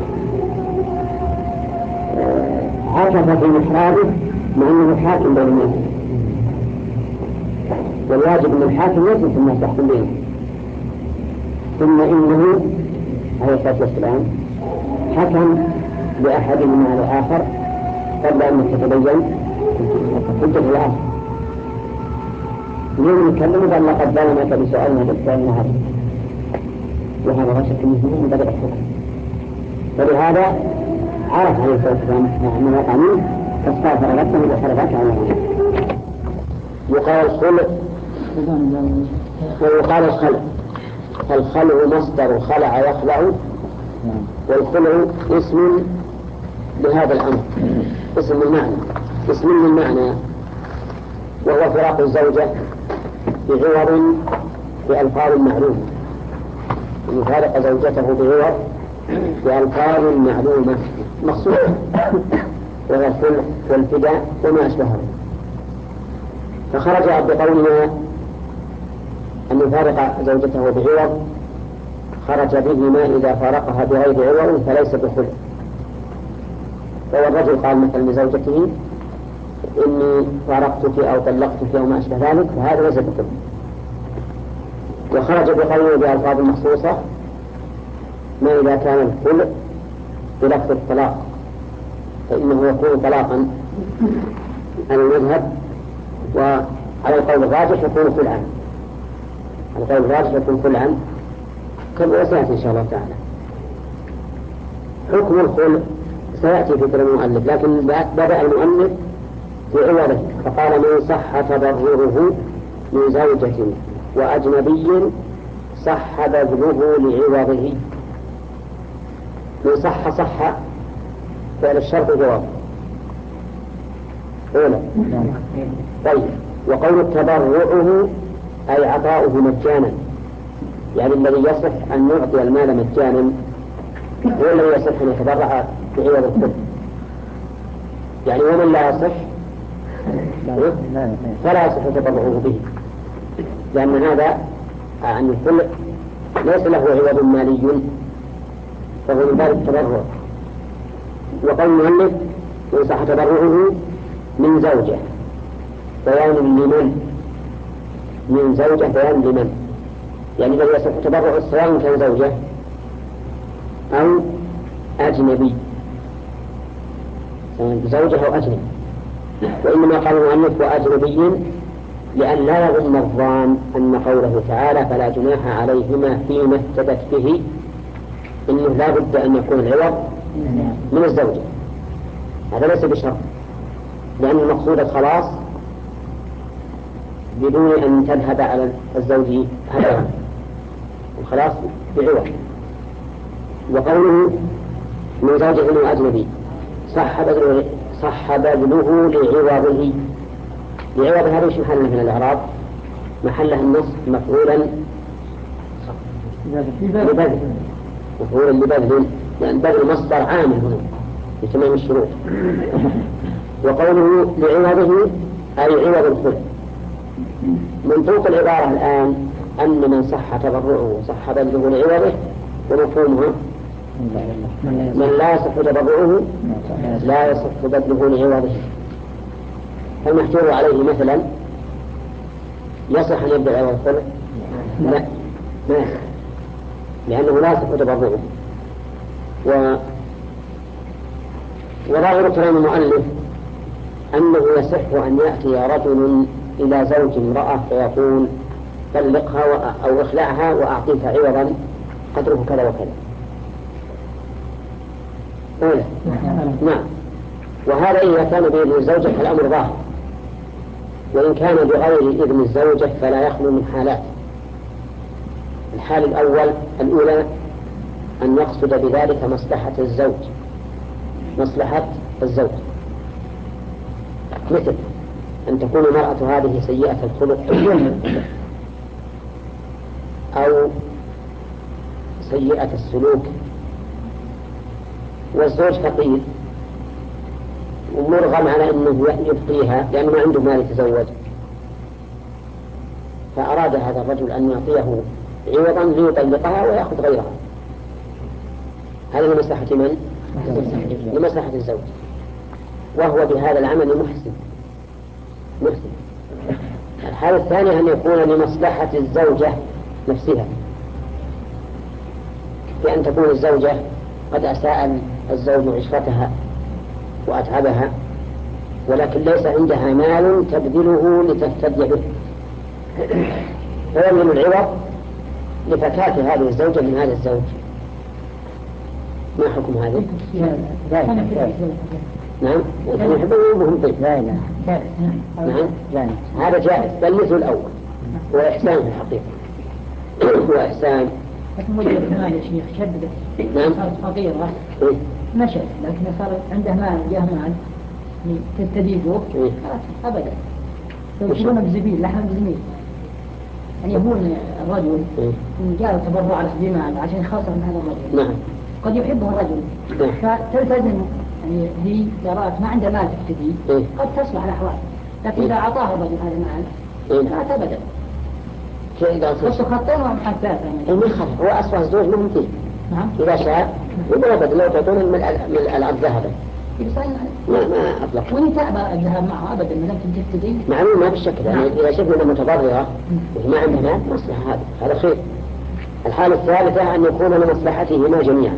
عكف في محرابه مع أنه حاكم بين الناس، والواجب أن الحاكم يصف الناس يحكم بهم، ثم إنه عليه الصلاة والسلام حكم لأحدهما على الآخر قبل أن تتبين حجة الآخر. اليوم نتكلم قال لقد ظلمك بسؤال ما تسأل هذا، وهذا لا شك منه من بدء الحكم، فلهذا عرف عليه الصلاة والسلام أنه وقع منه فاستغفر نفسه وخرجت على الله. يقال الخلع ويقال الخلع، فالخلع مصدر خلع يخلع، والخلع اسم لهذا الأمر، اسم المعنى، اسم للمعنى، وهو فراق الزوجة بعوض بألفاظ معلومة، يفارق زوجته بعوض بألفاظ معلومة مخصوصة، وهو الخلع والفداء وما أشبهه. فخرج بقولنا أن يفارق زوجته بعوض، خرج به ما إذا فارقها بغير عوض فليس بخلع. فهو الرجل قال مثلا لزوجته إني فارقتك أو طلقتك أو ما أشبه ذلك، فهذا ليس بخلع. وخرج بقوله بألفاظ مخصوصة ما إذا كان الخلع بلفظ الطلاق، فإنه يكون طلاقا على المذهب، وعلى القول الراجح يكون خلعا، على القول الراجح يكون خلعا كما سيأتي إن شاء الله تعالى. حكم الخلع سيأتي في كلام المؤلف، لكن بدأ المؤلف في عوضه فقال من صح تبرره من زوجة وأجنبي صح بذله لعوضه. من صح صح فعل الشرط جواب أولى. طيب، وقول تبرعه أي عطاؤه مجانا، يعني الذي يصح أن يعطي المال مجانا هو الذي يصح أن يتبرع بعوض الخلع. يعني ومن لا يصح فلا يصح تبرعه به، لأن هذا عن الخلع ليس له عوض مالي، فهو من باب التبرع. وقول المؤلف يصح تبرعه من زوجة بيان لمن، من زوجة بيان لمن، يعني الذي يصح تبرعه سواء كان زوجة أو أجنبي، زوجة أو أجنبي. وإنما قال المؤلف وأجنبي لأن لا يظن الظان أن قوله تعالى فلا جناح عليهما فيما افتدت به إنه لا بد أن يكون العوض من الزوجة، هذا ليس بشرط، لأن المقصود الخلاص بدون أن تذهب على الزوج هذا الخلاص بعوض. وقوله من زوجة وأجنبي صح بذله صح بذله لعوضه، لعوض هذا ايش محله من الإعراب؟ محله النصب مفعولا لبذل، مفعولا لبذل، لأن بذل مصدر عامل هنا لتمام الشروط. وقوله لعوضه أي عوض الخلع. منطوق العبارة الآن أن من صح تبرعه صح بذله لعوضه، ومفهومها من لا يصح تبرعه لا يصح بذله لعوضه. فالمحجور عليه مثلا يصح أن يبدأ عوض الخلع؟ لا، ما يصح، لأنه لا يصح تبرعه. و... وظاهر كلام المؤلف أنه يصح أن يأتي رجل إلى زوج امرأة فيقول طلقها أو اخلعها وأعطيك عوضا قدره كذا وكذا. أولا نعم، وهذا إذا كان بإذن الزوجة فالأمر ظاهر، وإن كان بغير إذن الزوجة فلا يخلو من حالات. الحال الأول الأولى أن يقصد بذلك مصلحة الزوج، مصلحة الزوج، مثل أن تكون المرأة هذه سيئة الخلق أو سيئة السلوك، والزوج فقير ومرغم على أنه يبقيها لأنه ما عنده مال يتزوج، فأراد هذا الرجل أن يعطيه عوضا ليطلقها ويأخذ غيرها. هذا لمصلحة من؟ لمصلحة الزوج، وهو بهذا العمل محسن محسن. الحالة الثانية أن يكون لمصلحة الزوجة نفسها، بأن تكون الزوجة قد أساء الزوج عشرتها وأتعبها، ولكن ليس عندها مال تبذله لتفتدي به، فيبذل العوض لفتاة هذه الزوجة من هذا الزوج. ما حكم هذا؟ نعم، يكون يحبه وهم طيب. لا لا نعم، لا هذا جائز، بل مثل الأول، هو إحسان في الحقيقة، هو إحسان. لكن وجد مال يا شيخ شدد. نعم. صارت فقيرة إيه؟ نشأ، لكن صار عنده مال جاه مال تستديده إيه؟ أبدا. يشترون بزبيل لحم بزميل، يعني يهون الرجل إيه؟ إن جاء تبرع على بمال عشان يخسر من هذا الرجل. نعم. قد يحبه الرجل نعم. فتلتزم، يعني هي جرات ما عنده مال تفتدي إيه؟ قد تصلح الأحوال، لكن إيه؟ إذا أعطاه الرجل هذا المال إيه؟ لا أبدا. إذا بس خطين ومحن ثلاثة. المخر هو أسوأ الزوج منهم فيه. نعم. إذا شاء وما أبدا لو تعطونه من الألعاب ذهبا ما ما أطلق. وإن تعب الذهاب معه أبدا ما لم تفتدي. معلوم ما بالشكل، يعني إذا شفنا أنها متضررة وما عندها مال مصلحة، هذا هذا خير. الحالة الثالثة أن يكون لمصلحتهما جميعا،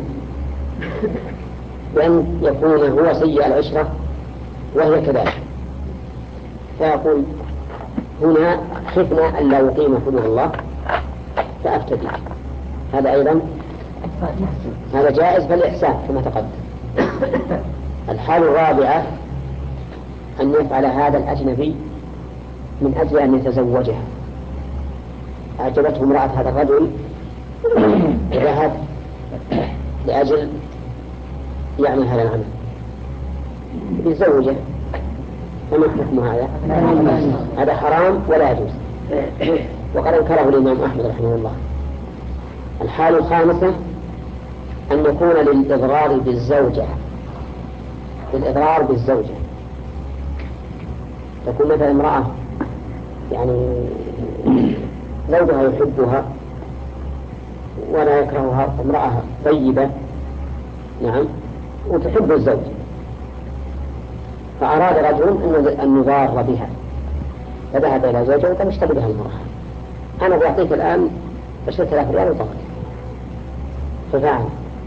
وأن يكون هو سيء العشرة وهي كذلك، فيقول هنا خفنا أن لا يقيم حدود الله فأفتدي. هذا أيضا هذا جائز بالإحسان كما تقدم. الحالة الرابعة أن يفعل هذا الأجنبي من أجل أن يتزوجها، أعجبته امرأة هذا الرجل وذهب لأجل يعمل هذا العمل يتزوجه، فما حكم هذا؟ هذا حرام ولا يجوز، وقد انكره الإمام أحمد رحمه الله. الحالة الخامسة أن يكون للإضرار بالزوجة، للإضرار بالزوجة، تكون مثلا امرأة يعني زوجها يحبها ولا يكرهها، امرأة طيبة نعم وتحب الزوج، فأراد رجل أن يضار بها فذهب إلى زوجه وقال اشتري بها المرأة، أنا بعطيك الآن عشرة آلاف ريال وطلق، ففعل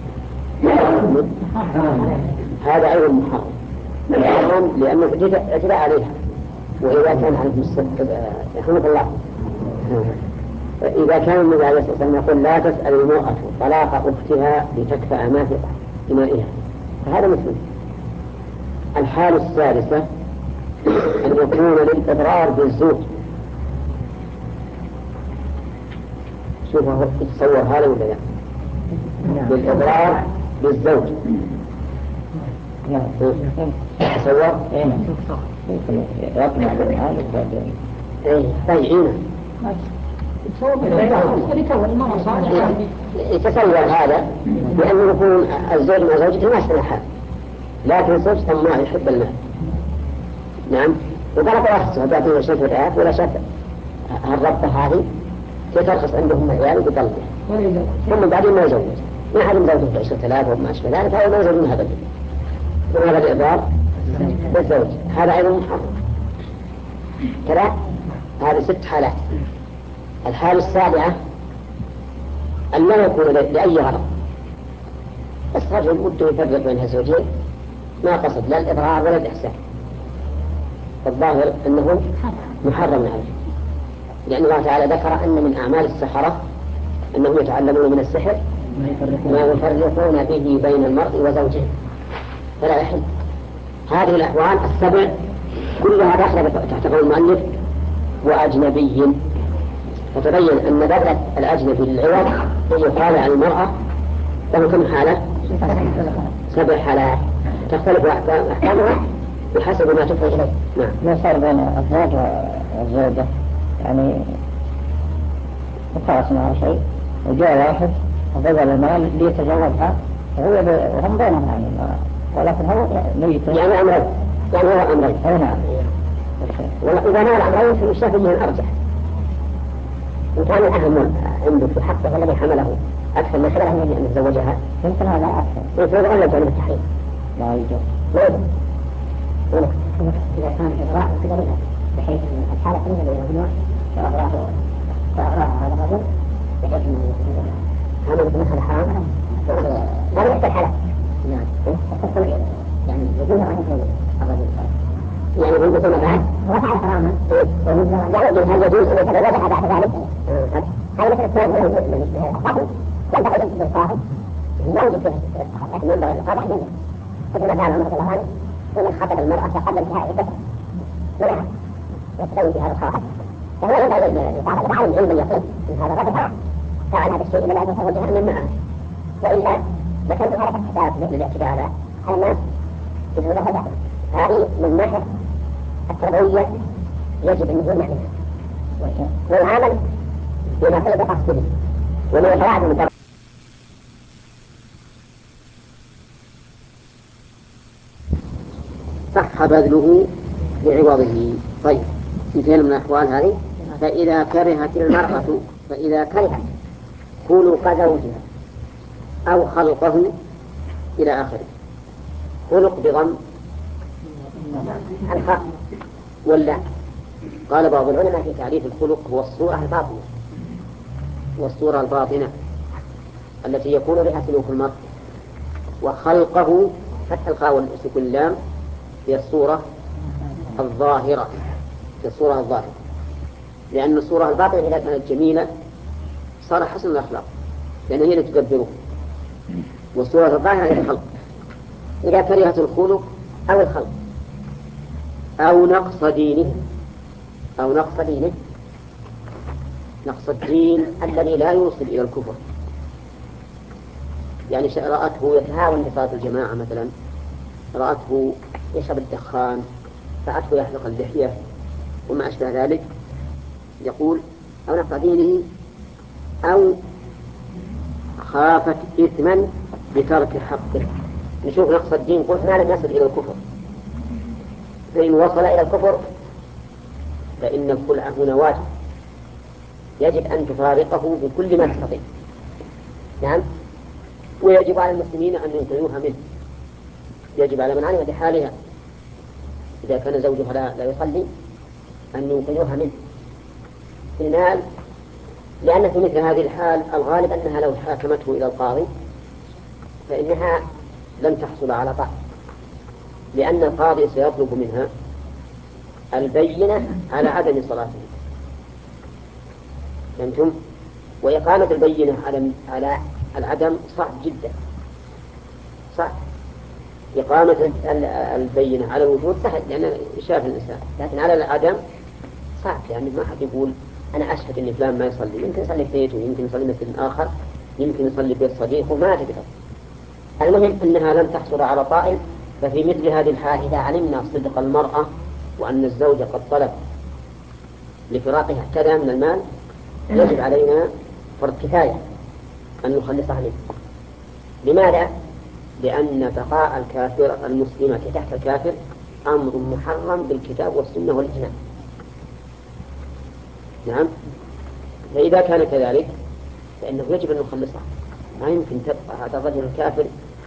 هذا أيضا محرم، محرم لأنه اعتداء عليها. وإذا كان رحمة الله إذا كان النبي عليه الصلاة والسلام يقول لا تسأل المرأة طلاق أختها لتكفأ ما في إمائها، فهذا مثله. الحالة الثالثة أن يكون للإضرار بالزوج، شوفوا يتصور هذا ولا لا؟ للإضرار بالزوج تصور طيعينه يتصور هذا بأنه يكون الزوج مع زوجته ما استنحى، لكن الزوج طماع يحب المال نعم، وطلب رخصه وتعطيه عشرة آلاف ولا شك هالربطة هذه تترخص عندهم عيال بطلبه، ثم بعدين ما يزوج ما حد مزوجه بعشرة آلاف وما أشبه ذلك، هذا ما يزوجون هذا وهذا الإضرار بالزوج، هذا أيضا محرم. كذا هذه ست حالات. الحالة السابعة أن لا يكون لأي غرض، بس رجل وده يفرق بين الزوجين ما قصد لا الإضرار ولا الإحسان، فالظاهر أنه محرم عليه، لأن الله تعالى ذكر أن من أعمال السحرة أنهم يتعلمون من السحر ما يفرقون به بين المرء وزوجه فلا يحل. هذه الأحوال السبع كلها داخلة تحت قول المؤلف وأجنبي، فتبين أن بدء الأجنبي للعوض أن يقال عن المرأة له كم حالة؟ سبع حالات تختلف أحكامها بحسب ما تفعل إليه. نعم. ما صار بين الزوج والزوجة يعني وخلص معه شيء وجاء واحد وبذل المال ليتزوجها وهم بينهم يعني، ولكن هو ميت يعني أمرين، يعني هو أمرين. أي نعم. وإذا نال أمرين فالشافعي من الأرجح، وكان الأهم عنده في حقه الذي حمله أكثر من حمله من أن يتزوجها، يمكن هذا أكثر. يمكن أن يجعل التحريم. لا يوجد. لا يوجد. إذا كان إغراء كذلك بحيث أن الحالة الأولى يهمها وأغراه وأغراه هذا الرجل بحيث أنه هذا مثل حرام هذا يحتاج حالة. نعم. يعني يجوز أن يكون الرجل يعني من بطن بعد رفع حراما يعني هل يجوز أن يتزوجها بعد ذلك؟ هذا مثل الثاني من الصحن ينتقل إلى الصاحب لا يوجد فيه الصحن لكن ينبغي الصالح منه مثل ما كان عمر رضي الله عنه ومن خطب المرأة قبل انتهاء عدتها منعها يتزوج بهذا الخاطب فهو ينبغي للعالم علم اليقين من هذا الرجل حرام فعل هذا الشيء إلا لا يتزوجها من معه وإلا ذكرت هذا الحساب للاعتبار على الناس يتزوجها بعد هذه من ناحية التربوية يجب النزول منها والعمل بما طلب قصده وما يتواعد من درجة صح بذله بعوضه. طيب انتهينا من الأحوال هذه. فإذا كرهت المرأة فإذا كرهت خلق زوجها أو خلقه إلى آخره. خلق بضم الخلق ولا قال بعض العلماء في تعريف الخلق هو الصورة الباطنة والصورة الباطنة التي يكون بها سلوك المرء وخلقه فتح الخاء والسكون اللام هي الصورة الظاهرة هي الصورة الظاهرة لأن الصورة الباطنة إذا كانت جميلة صار حسن الأخلاق لأن هي التي تدبره والصورة الظاهرة هي الخلق. إذا كرهت الخلق أو الخلق أو نقص دينه أو نقص دينه نقص الدين الذي لا يوصل إلى الكفر يعني رأته يتهاون بصلاة الجماعة مثلا رأته يشرب الدخان رأته يحلق اللحية وما أشبه ذلك يقول أو نقص دينه أو خافت إثما بترك حقه. نشوف نقص الدين قلت ما لم يصل إلى الكفر فإن وصل إلى الكفر فإن الخلع هنا واجب يجب أن تفارقه بكل ما تستطيع. نعم. ويجب على المسلمين أن ينقذوها منه يجب على من علم بحالها إذا كان زوجها لا, لا يصلي أن ينقذوها منه في المال لأن في مثل هذه الحال الغالب أنها لو حاكمته إلى القاضي فإنها لن تحصل على طاعة لأن القاضي سيطلب منها البينة على عدم صلاته. فهمتم؟ وإقامة البينة على على العدم صعب جدا صعب. إقامة البينة على الوجود سهل لأن شاف الإنسان لكن على العدم صعب يعني ما حد يقول أنا أشهد إن فلان ما يصلي يمكن يصلي في بيته يمكن يصلي مثل آخر يمكن يصلي بيت صديقه ما تقدر. المهم أنها لم تحصل على طائل. ففي مثل هذه الحال إذا علمنا صدق المرأة وأن الزوج قد طلب لفراقها احتدى من المال يجب علينا فرض كفاية أن نخلصها منه. لماذا؟ لأن بقاء الكافر المسلمة تحت الكافر أمر محرم بالكتاب والسنة والإجماع. نعم. فإذا كان كذلك فإنه يجب أن نخلصها ما يمكن تبقى هذا الرجل الكافر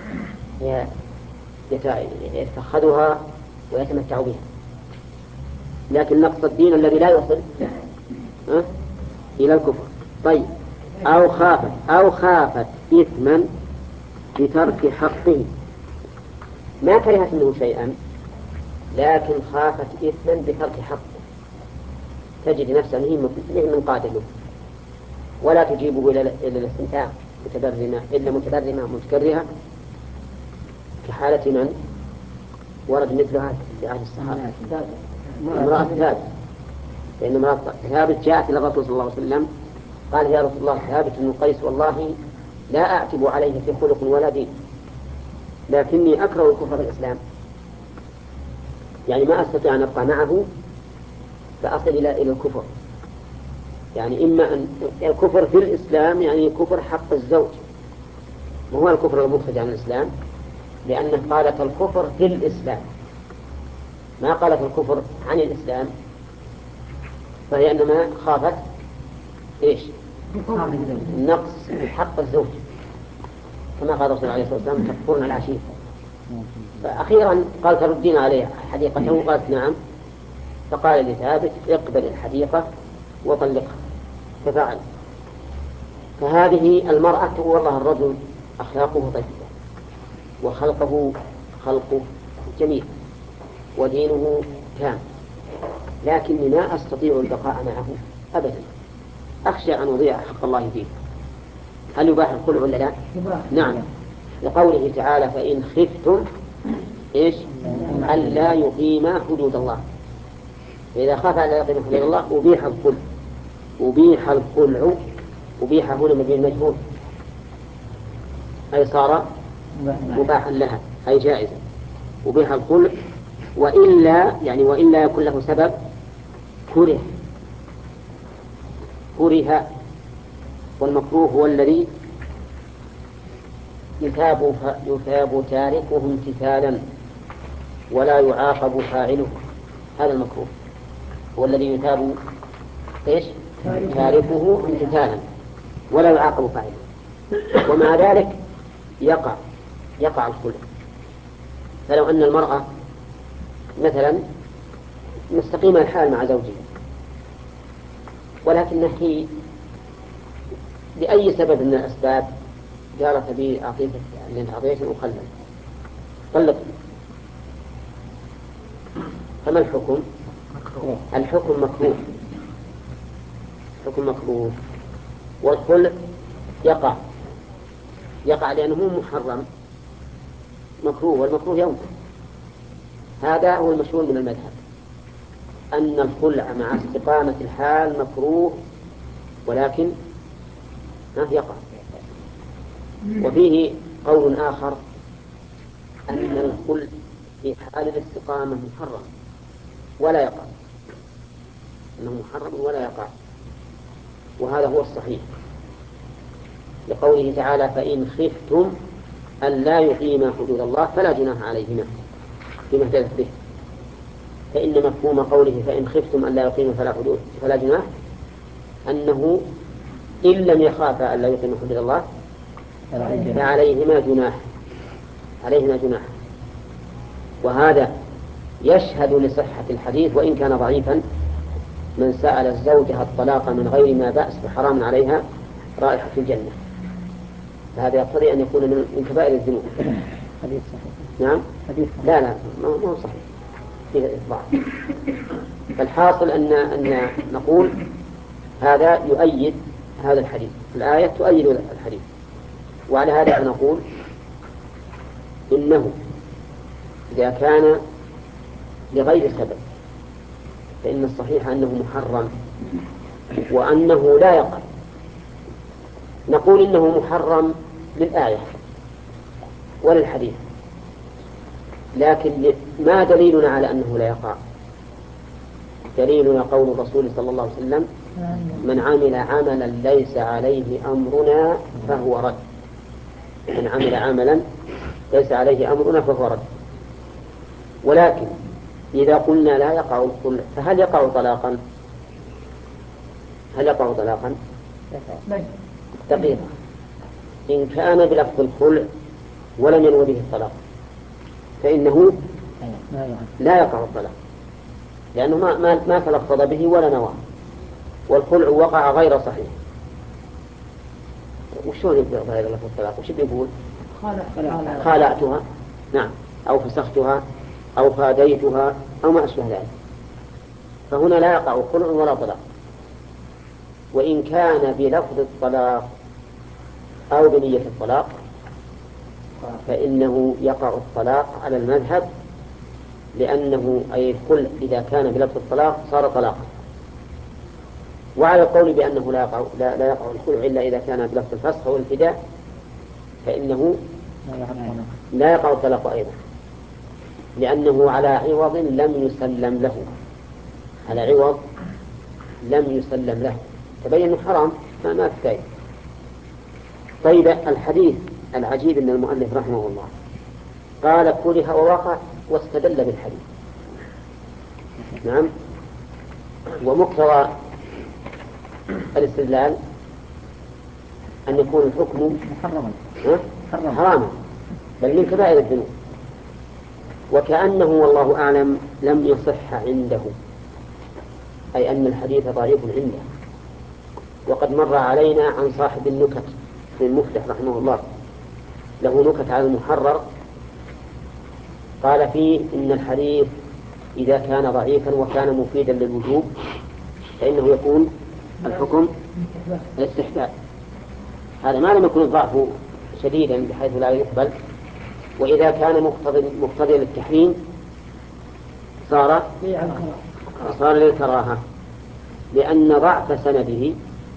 يتخذها ويتمتع بها لكن نقص الدين الذي لا يوصل أه؟ إلى الكفر. طيب أو خافت أو خافت إثما بترك حقه ما كرهت منه شيئا لكن خافت إثما بترك حقه تجد نفسها من قاتله ولا تجيبه إلى الاستمتاع متبرمة إلا متبرمة متكرهة كحالة من ورد مثلها في عهد الصحابة امرأة ثابت لأن امرأة ثابت جاءت إلى الرسول صلى الله عليه وسلم قال يا رسول الله ثابت بن قيس والله لا أعتب عليه في خلق ولا دين لكني أكره الكفر في الإسلام يعني ما أستطيع أن أبقى معه فأصل إلى إلى الكفر يعني إما أن الكفر في الإسلام يعني كفر حق الزوج وهو الكفر المخرج عن الإسلام لأنه قالت الكفر في الإسلام ما قالت الكفر عن الإسلام فهي إنما خافت إيش النقص في حق الزوج كما قال الرسول عليه الصلاة والسلام تكفرن العشير. فأخيرا قال تردين عليه حديقته قالت نعم فقال لثابت اقبل الحديقة وطلقها ففعل. فهذه المرأة والله الرجل أخلاقه طيبة وخلقه خلقه جميل ودينه تام، لكني ما أستطيع البقاء معه أبدا، أخشى أن أضيع حق الله فيه. هل يباح الخلع ولا لا؟ نعم، لقوله تعالى فإن خفتم إيش ألا يقيما حدود الله، فإذا خاف ألا يقيما حدود الله أبيح الخلع. أبيح الخلع، أبيح هنا مبني المجهول، أي صار مباحا لها أي جائزا، أبيح الخلع. وإلا يعني وإلا يكون له سبب كره كره والمكروه هو الذي يثاب يثاب تاركه امتثالا ولا يعاقب فاعله. هذا المكروه هو الذي يثاب ايش تاركه امتثالا ولا يعاقب فاعله، ومع ذلك يقع يقع الخلع. فلو أن المرأة مثلا مستقيمة الحال مع زوجها، ولكن هي لأي سبب من الأسباب جارت به عقيدة لأن عقيدة مخلل طلق، فما الحكم؟ الحكم مكروه، حكم مكروه. والخلع يقع يقع لأنه مو محرم، مكروه، والمكروه يوم. هذا هو المشهور من المذهب أن الخلع مع استقامة الحال مكروه، ولكن يقع. وفيه قول آخر أن الخلع في حال الاستقامة محرم ولا يقع، أنه محرم ولا يقع، وهذا هو الصحيح، لقوله تعالى فإن خفتم أن لا يقيما حدود الله فلا جناح عليهما فيما احتدث به. فإن مفهوم قوله فإن خفتم أن لا يقيما فلا حدود فلا جناح أنه إن لم يخافا أن لا يقيما حدود الله فعليهما جناح عليهما جناح. وهذا يشهد لصحة الحديث وإن كان ضعيفا: من سأل الزوجة الطلاق من غير ما بأس فحرام عليها رائحة الجنة. فهذا يقتضي أن يكون من كبائر الذنوب. حديث صحيح. نعم. حديث لا لا ما هو صحيح، فيه ضعف. فالحاصل أن أن نقول هذا يؤيد هذا الحديث، الآية تؤيد الحديث. وعلى هذا فنقول إنه إذا كان لغير سبب فإن الصحيح أنه محرم وأنه لا يقع. نقول إنه محرم للآية وللحديث، لكن ما دليلنا على أنه لا يقع؟ دليلنا قول الرسول صلى الله عليه وسلم: من عمل عملا ليس عليه أمرنا فهو رد. من عمل عملا ليس عليه أمرنا فهو رد. ولكن إذا قلنا لا يقع الخلع فهل يقع طلاقا؟ هل يقع طلاقا؟ دقيقة. إن كان بلفظ الخلع ولم ينوي به الطلاق فإنه لا يقع الطلاق، لأنه ما ما ما تلفظ به ولا نوى، والخلع وقع غير صحيح. وشون يبقى غير لفظ الطلاق؟ وش بيقول؟ خالعتها، نعم، أو فسختها أو فاديتها أو ما أشبه ذلك. فهنا لا يقع خلع ولا طلاق. وإن كان بلفظ الطلاق أو بنية الطلاق فإنه يقع الطلاق على المذهب، لأنه أي الخلع إذا كان بلفظ الطلاق صار طلاقا. وعلى القول بأنه لا يقع, لا, لا يقع الخلع إلا إذا كان بلفظ الفسخ أو الفداء فإنه لا يقع الطلاق أيضا، لأنه على عوض لم يسلم له، على عوض لم يسلم له، تبين أنه حرام ما ما في. طيب، الحديث العجيب أن المؤلف رحمه الله قال كره ووقع واستدل بالحديث. نعم. ومقتضى الاستدلال أن يكون الحكم حراما بل من كبائر الذنوب، وكأنه والله أعلم لم يصح عنده، أي أن الحديث ضعيف عنده. وقد مر علينا عن صاحب النكت في المفتح رحمه الله له نكت على المحرر، قال فيه إن الحديث إذا كان ضعيفا وكان مفيدا للوجوب فإنه يكون الحكم الاستحباب. هذا ما لم يكن الضعف شديدا بحيث لا يقبل، وإذا كان مقتضيا للتحريم صار صار للكراهة، لأن ضعف سنده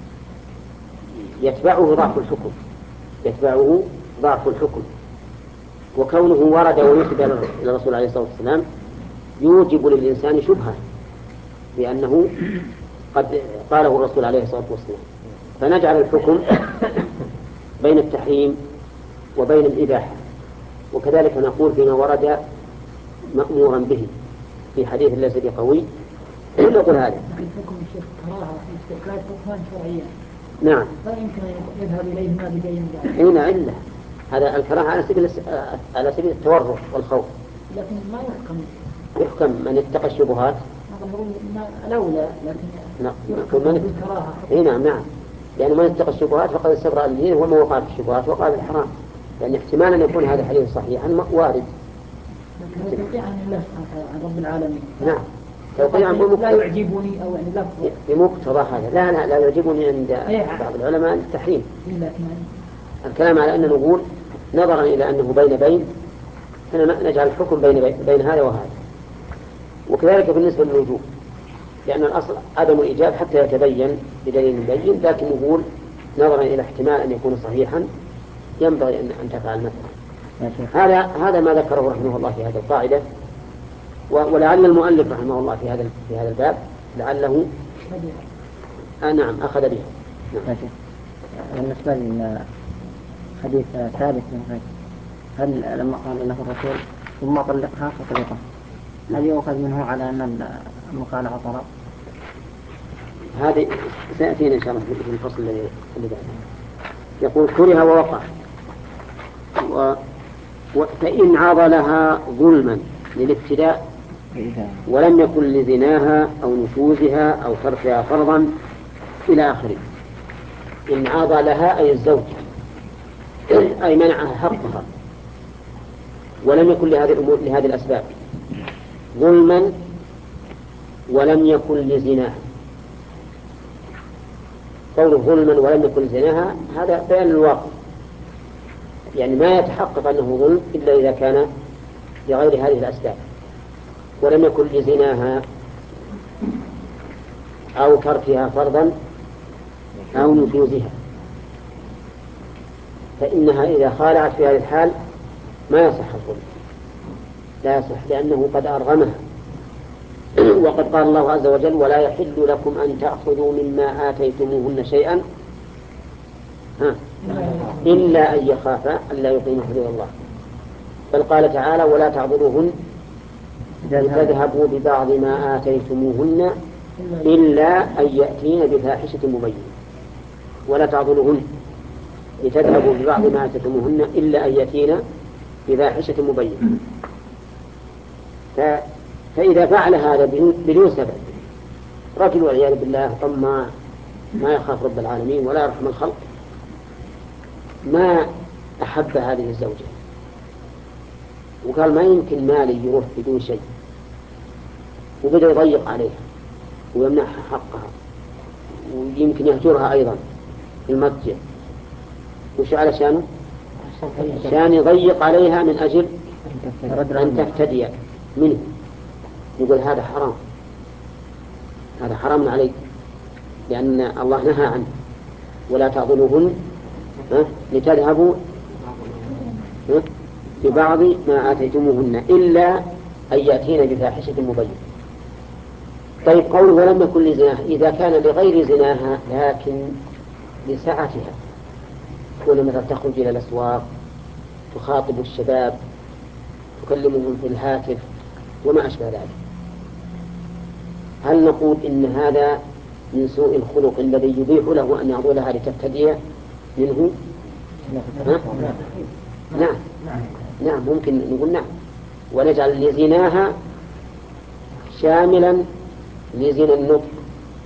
يتبعه ضعف الحكم يتبعه ضعف الحكم وكونه ورد ويسب إلى الرسول عليه الصلاة والسلام يوجب للإنسان شبهة، لأنه قد قاله الرسول عليه الصلاة والسلام، فنجعل الحكم بين التحريم وبين الإباحة. وكذلك نقول فيما ورد مأمورا به في حديث ليس بقوي نقول هذا الحكم الشيخ كراهة استحباب حكما شرعيا. نعم. لا يمكن أن يذهب إليه ما بين ذلك. حين علة هذا الكراهة على سبيل على سبيل التورط والخوف. لكن ما يحكم. يحكم من اتقى الشبهات. الأولى لكن. نعم. يحكم بالكراهة. إيه نعم نعم. لأنه من اتقى الشبهات فقد استبرأ لدينه وما وقع في الشبهات وقع في الحرام. لأن احتمال أن يكون هذا الحديث صحيحا وارد. لكن توقيع عن الله عن رب العالمين. نعم. توقيع عن لا يعجبني أو يعني لفظ. بمقتضى هذا لا لا لا يعجبني عند بعض العلماء التحريم. الكلام على أن نقول نظرا إلى أنه بين بين نجعل الحكم بين بين هذا وهذا. وكذلك بالنسبة للوجوب، لأن الأصل عدم الإيجاب حتى يتبين بدليل مبين، لكن نقول نظرا إلى احتمال أن يكون صحيحا ينبغي أن أن تفعل مثلا. هذا هذا ما ذكره رحمه الله في هذه القاعدة، ولعل المؤلف رحمه الله في هذا في هذا الباب لعله آه نعم أخذ به. نعم. بالنسبة للحديث ثابت من غير، هل لما قال له الرسول ثم طلقها فطلقها هل يؤخذ منه على أن المخالعة طلاق؟ هذه سيأتينا إن شاء الله في الفصل اللي بعده. يقول كره ووقع و... فإن عضلها ظلما للابتداء ولم يكن لزناها أو نشوزها أو صرفها فرضا إلى آخره. إن عضلها أي الزوج أي منعها حقها ولم يكن لهذه الأمور لهذه الأسباب ظلما ولم يكن لزناها. قوله ظلما ولم يكن لزناها هذا بيان الواقع، يعني ما يتحقق أنه ظلم إلا إذا كان لغير هذه الأسباب. ولم يكن لزناها أو تركها فرضا أو نشوزها، فإنها إذا خالعت في هذه الحال ما يصح الظلم، لا يصح، لأنه قد أرغمها. وقد قال الله عز وجل ولا يحل لكم أن تأخذوا مما آتيتموهن شيئا ها إلا أن يخافا ألا يقيم حدود الله. بل قال تعالى ولا تعضلوهن لتذهبوا ببعض ما آتيتموهن إلا أن يأتين بفاحشة مبينة. ولا تعضلوهن لتذهبوا ببعض ما آتيتموهن إلا أن يأتين بفاحشة مبينة. فإذا فعل هذا بدون سبب، رجل والعياذ بالله طماع ما يخاف رب العالمين ولا يرحم الخلق، ما أحب هذه الزوجة وقال ما يمكن مالي يروح بدون شيء، وبدأ يضيق عليها ويمنعها حقها ويمكن يهجرها أيضا في المضجع. وش علشانه؟ عشان يضيق عليها من أجل أن تفتدي منه. يقول هذا حرام، هذا حرام عليك، لأن الله نهى عنه ولا تعضلوهن لتذهبوا ببعض ما آتيتموهن إلا أن يأتين بفاحشة مبينة. طيب قوله ولم يكن لزناها، إذا كان لغير زناها لكن لسعتها، تكون مثلا تخرج إلى الأسواق تخاطب الشباب تكلمهم في الهاتف وما أشبه ذلك، هل نقول إن هذا من سوء الخلق الذي يبيح له أن يعضلها لتفتدي منه؟ نعم نعم ممكن نقول نعم، ونجعل لزناها شاملا لزنا النطق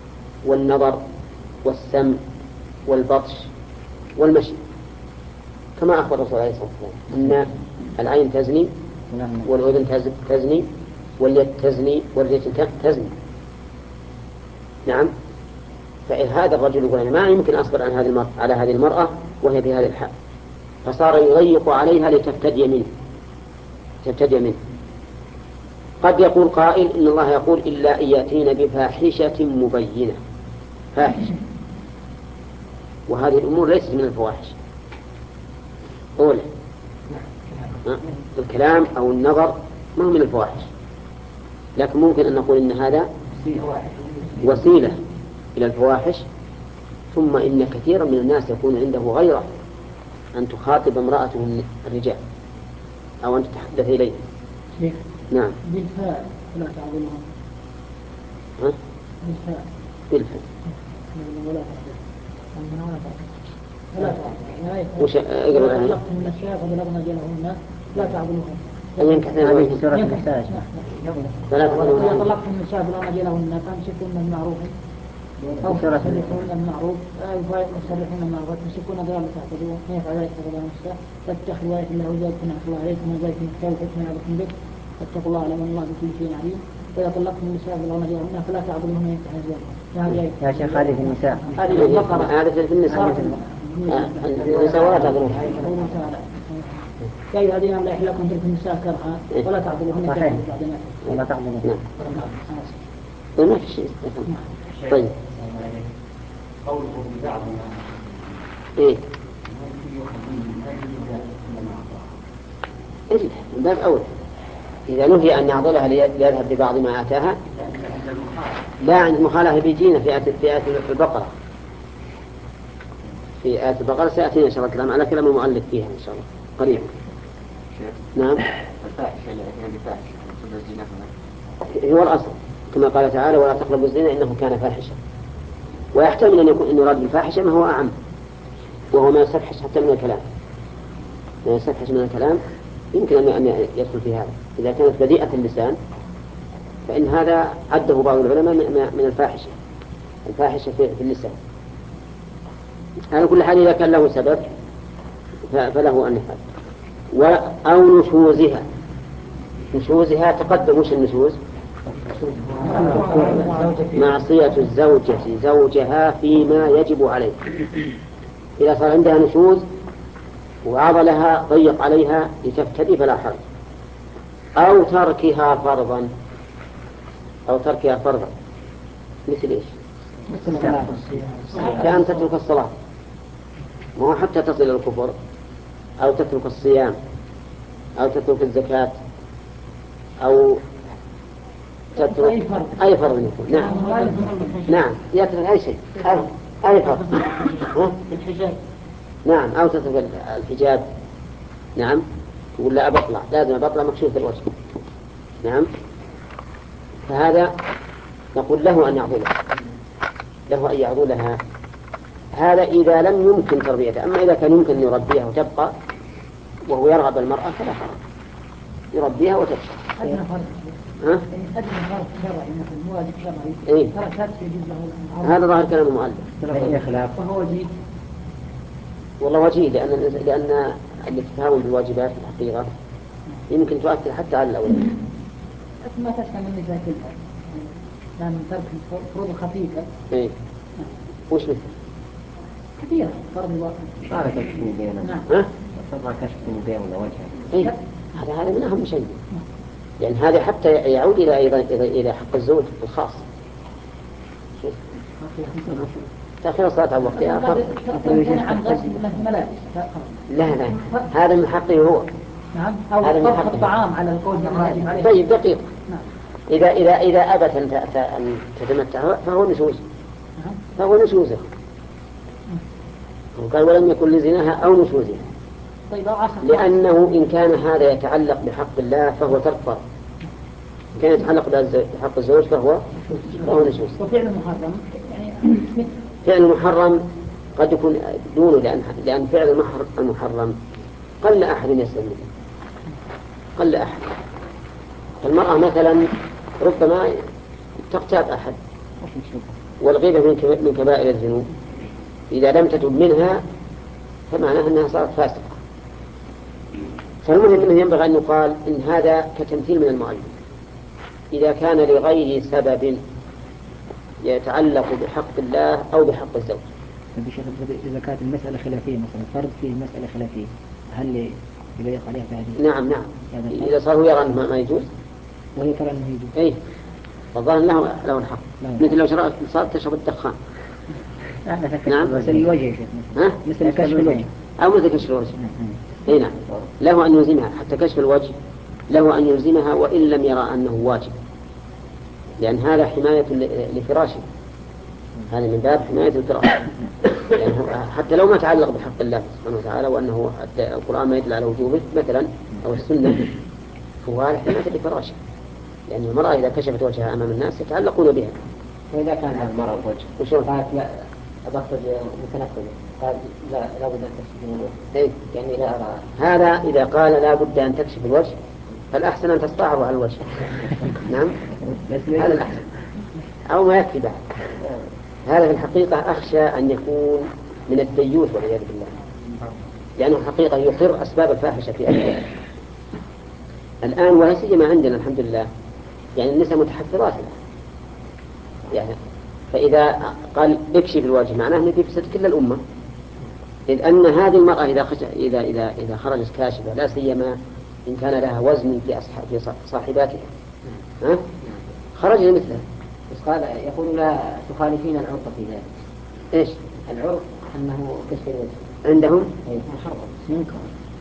والنظر والسمع والبطش والمشي كما أخبر الرسول عليه الصلاة والسلام أن العين تزني والأذن تزني واليد تزني والرجل تزني. نعم. فهذا الرجل يقول أنا ما يمكن أصبر عن هذه المرأة على هذه المرأة وهي في هذه الحال، فصار يضيق عليها لتفتدي منه تفتدي منه. قد يقول قائل إن الله يقول إلا أن يأتين بفاحشة مبينة، فاحشة، وهذه الأمور ليست من الفواحش. أولا الكلام أو النظر ما هو من الفواحش، لكن ممكن أن نقول إن هذا وسيلة إلى الفواحش. ثم إن كثيرا من الناس يكون عنده غيرة أن تخاطب امرأته الرجال أو أن تتحدث إليه. نعم. بالفاء لا تعظمها. ها؟ بالفاء. بالفاء. ولا ولا وش اقرأ الآية؟ من الشيء فبلغنا جلهن لا تعظمها. أين كثير هذه سورة النساء. فلا تعظمها. إذا طلقتم من الشيء فبلغنا جلهن فامسكوهن بالمعروف أو تسرحون بالمعروف أو تسرحون بالمعروف تمسكون ضرب تعتدون من يفعل ذلك فقد نفسه فاتخذوا آية الله وزادكم نعمة الله عليكم وزادكم كتاب الحكمة يعظكم به فاتقوا الله علم الله بكل شيء عليم. وإذا طلقتم النساء فبلغنا جلهن فلا تعظموهن ينكحن أزواجهن. يا شيخ هذه في النساء. هذه البقرة. هذا في النساء. النساء ولا تعظموهن. يا أيها الذين آمنوا لا يحل لكم ترك النساء كرها ولا تعظموهن كرها ولا تعظموهن. ما في شيء. طيب. قوله ببعض إيه؟ إلا من باب أولى إذا نهي أن يعضلها ليذهب ببعض ما آتاها. لا عند مخالفة بيجينا في آية في آية البقرة في آية البقرة سيأتينا إن شاء الله كلام على كلام المؤلف فيها إن شاء الله قريبا. نعم. هو الأصل كما قال تعالى ولا تقربوا الزنا إنه كان فاحشا، ويحتمل أن يكون أن يراد بالفاحشة ما هو أعم وهو ما يستفحش حتى من الكلام، ما يستفحش من الكلام يمكن أن يدخل في هذا. إذا كانت بديئة اللسان فإن هذا عده بعض العلماء من الفاحشة الفاحشة في اللسان. على كل حال إذا كان له سبب فله أن يفعل. أو نشوزها. نشوزها تقدم وش النشوز؟ معصية الزوجة زوجها فيما يجب عليه. إذا صار عندها نشوز وعضلها ضيق عليها لتفتدي فلا حرج. أو تركها فرضا أو تركها فرضا مثل إيش؟ كأن تترك الصلاة وهو حتى تصل إلى الكفر، أو تترك الصيام، أو تترك الزكاة، أو تترك أي فرض يكون. نعم نعم يترك أي شيء أي فرض. الحجاب. نعم أو تترك الحجاب. نعم يقول لا أبطلع لازم أبطلع مكشوف الوجه. نعم فهذا نقول له أن يعضلها له أن يعضلها. هذا إذا لم يمكن تربيتها. أما إذا كان يمكن أن يربيها وتبقى وهو يرغب المرأة فلا حرج يربيها وتبقى. أدنى فرق. ها؟ أدنى فرق شرعي مثل واجب شرعي. إيه؟ تركات يجوز له. هذا ظاهر كلام المؤلف. وهو وجيه. والله وجيه لأن لأن الاتهام بالواجبات في الحقيقة يمكن تؤثر حتى على الأولاد. ما تشمل النساء كلها. لأن ترك فروض خفيفة. إيه. وش مثل؟ كثيرة فرض الواقع. صار كشف بيننا. نعم. ها؟ صار كشف بيننا وجهه. إيه. هذا هذا من أهم شيء. يعني هذا حتى يعود إلى أيضا إلى إلى حق الزوج الخاص. تأخير الصلاة عن وقتها فرض. لا لا هذا من حقه هو. نعم. أو طبخ الطعام على القول الواجب عليه. طيب دقيق. نعم. إذا إذا إذا أبت أن أن تتمتع فهو نشوز. فهو نشوزه. وقال ولم يكن لزناها أو نشوزها. طيب لأنه إن كان هذا يتعلق بحق الله فهو ترك فرض. إن كان يتعلق بحق الزوج فهو فهو نشوز. وفعل محرم يعني فعل محرم قد يكون دونه لأن لأن فعل المحرم قل أحد يسلم منه. قل أحد. المرأة مثلا ربما تغتاب أحد والغيبة من كبائر الذنوب إذا لم تتب منها فمعناه أنها صارت فاسقة فالمهم أنه ينبغي أن يقال إن هذا كتمثيل من المؤلف إذا كان لغير سبب يتعلق بحق الله أو بحق الزوج. إذا كانت المسألة خلافية مثلا فرض فيه مسألة خلافية هل يضيق عليها هذه؟ نعم نعم إذا صار هو يرى أنه ما يجوز وهي ترى أنه يجوز. إيه والظاهر له له الحق مثل لو شرعت صارت تشرب الدخان. نعم مثل الوجه ها مثل كشف الوجه أو مثل كشف الوجه. إيه نعم له أن يلزمها حتى كشف الوجه له أن يلزمها وإن لم يرى أنه واجب لأن هذا حماية لفراشه هذا من باب حماية الفراش يعني حتى لو ما تعلق بحق الله سبحانه وتعالى وأنه القرآن ما يدل على وجوبه مثلا أو السنة فهو هذا حماية لفراشه لأن يعني المرأة إذا كشفت وجهها أمام الناس يتعلقون بها. وإذا كان المرأة وجه وشو قالت لا أبطل متنفذ قال لا لا بد أن تكشف الوجه إيه؟ يعني لا أرى هذا إذا قال لا بد أن تكشف الوجه فالأحسن أن تصطعر على الوجه. نعم هذا الأحسن أو ما يكفي بعد. هذا في الحقيقة أخشى أن يكون من الديوث والعياذ بالله لأنه الحقيقة يقر أسباب الفاحشة في أهلها الآن ولا سيما عندنا الحمد لله يعني النساء متحفظات يعني فإذا قال اكشف الوجه معناه أنه يفسد كل الأمة إذ أن هذه المرأة إذا خش... إذا إذا إذا خرجت كاشفة لا سيما إن كان لها وزن في أصحاب في صاحباتها ها خرج مثلها. بس قال يقول لا تخالفين العرف في ذلك. إيش العرف أنه كشف الوجه عندهم محرم منكم.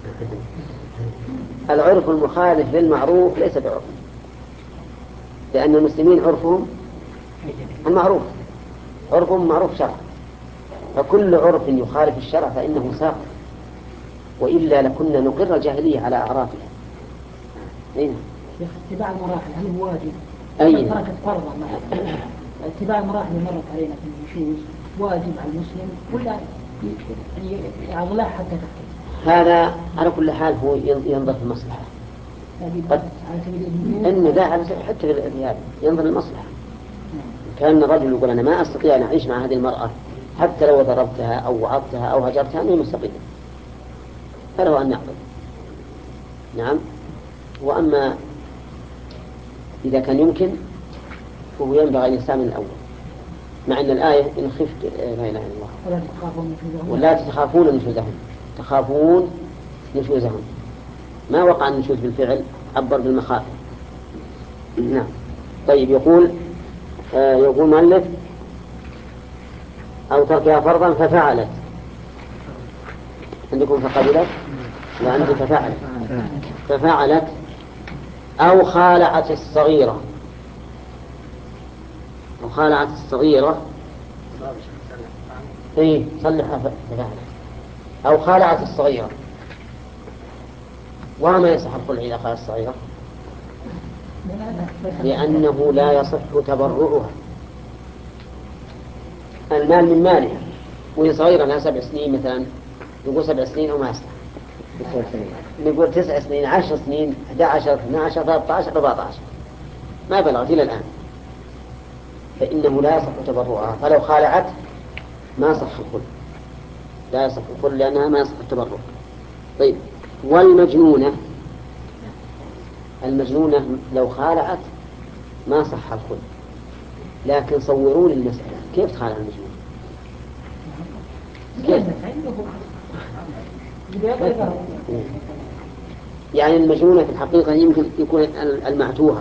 العرف المخالف للمعروف ليس بعرف لأن المسلمين عرفهم المعروف عرفهم معروف شرع فكل عرف يخالف الشرع فإنه ساقط وإلا لكنا نقر الجاهلية على أعرافها. أين اتباع المراحل هل هو واجب؟ أين تركت فرضا اتباع المراحل اللي مرت علينا في النشوز واجب على المسلم ولا يعني أغلاه حتى تحكي هذا على كل حال هو ينظر في المصلحة قد إن لا على حتى في هذا ينظر المصلحة كان الرجل يقول أنا ما أستطيع أن أعيش مع هذه المرأة حتى لو ضربتها أو وعظتها أو هجرتها أنه مستقيم فله أن يعقل. نعم وأما إذا كان يمكن فهو ينبغي الإنسان من الأول مع أن الآية إن خفت لا إله إلا الله ولا تخافون نشوزهم تخافون نشوزهم ما وقع النشوز بالفعل عبر بالمخافة. نعم طيب يقول آه يقول مؤلف أو تركها فرضا ففعلت عندكم فقبلت وعندي ففعلت ففعلت أو خالعت الصغيرة أو خالعت الصغيرة إيه صلحها ففعلت أو خالعت الصغيرة. وما يصح الخلع إذا خالعت الصغيرة لأنه لا يصح تبرعها المال من مالها وهي صغيرة لها سبع سنين مثلا نقول سبع سنين أو ما يصح نقول تسع سنين عشر سنين أحد عشر اثنا عشر ثلاثة عشر أربعة عشر ما بلغت إلى الآن فإنه لا يصح تبرعها فلو خالعت ما صح الخلع لا يصح الخلع لأنها ما يصح التبرع. طيب والمجنونة المجنونة لو خالعت ما صح الخلع لكن صوروا لي المسألة كيف تخالع المجنون كيف يعني المجنونة في الحقيقة يمكن يكون المعتوهة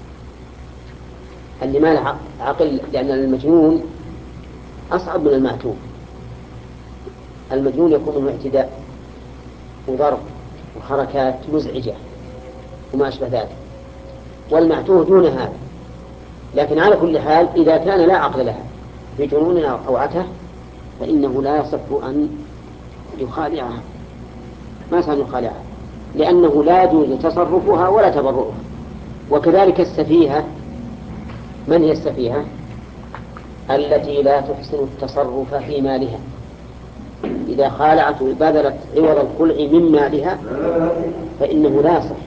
اللي ما له عقل لأن المجنون أصعب من المعتوه. المجنون يكون من اعتداء وضرب وحركات مزعجة وما أشبه ذلك والمعتوه دون هذا لكن على كل حال إذا كان لا عقل لها في جنون أو عته فإنه لا يصح أن يخالعها ما سأل يخالعها لأنه لا يجوز تصرفها ولا تبرؤها. وكذلك السفيهة من هي السفيهة التي لا تحسن التصرف في مالها إذا خالعت وبذلت عوض الخلع من مالها فإنه لا يصح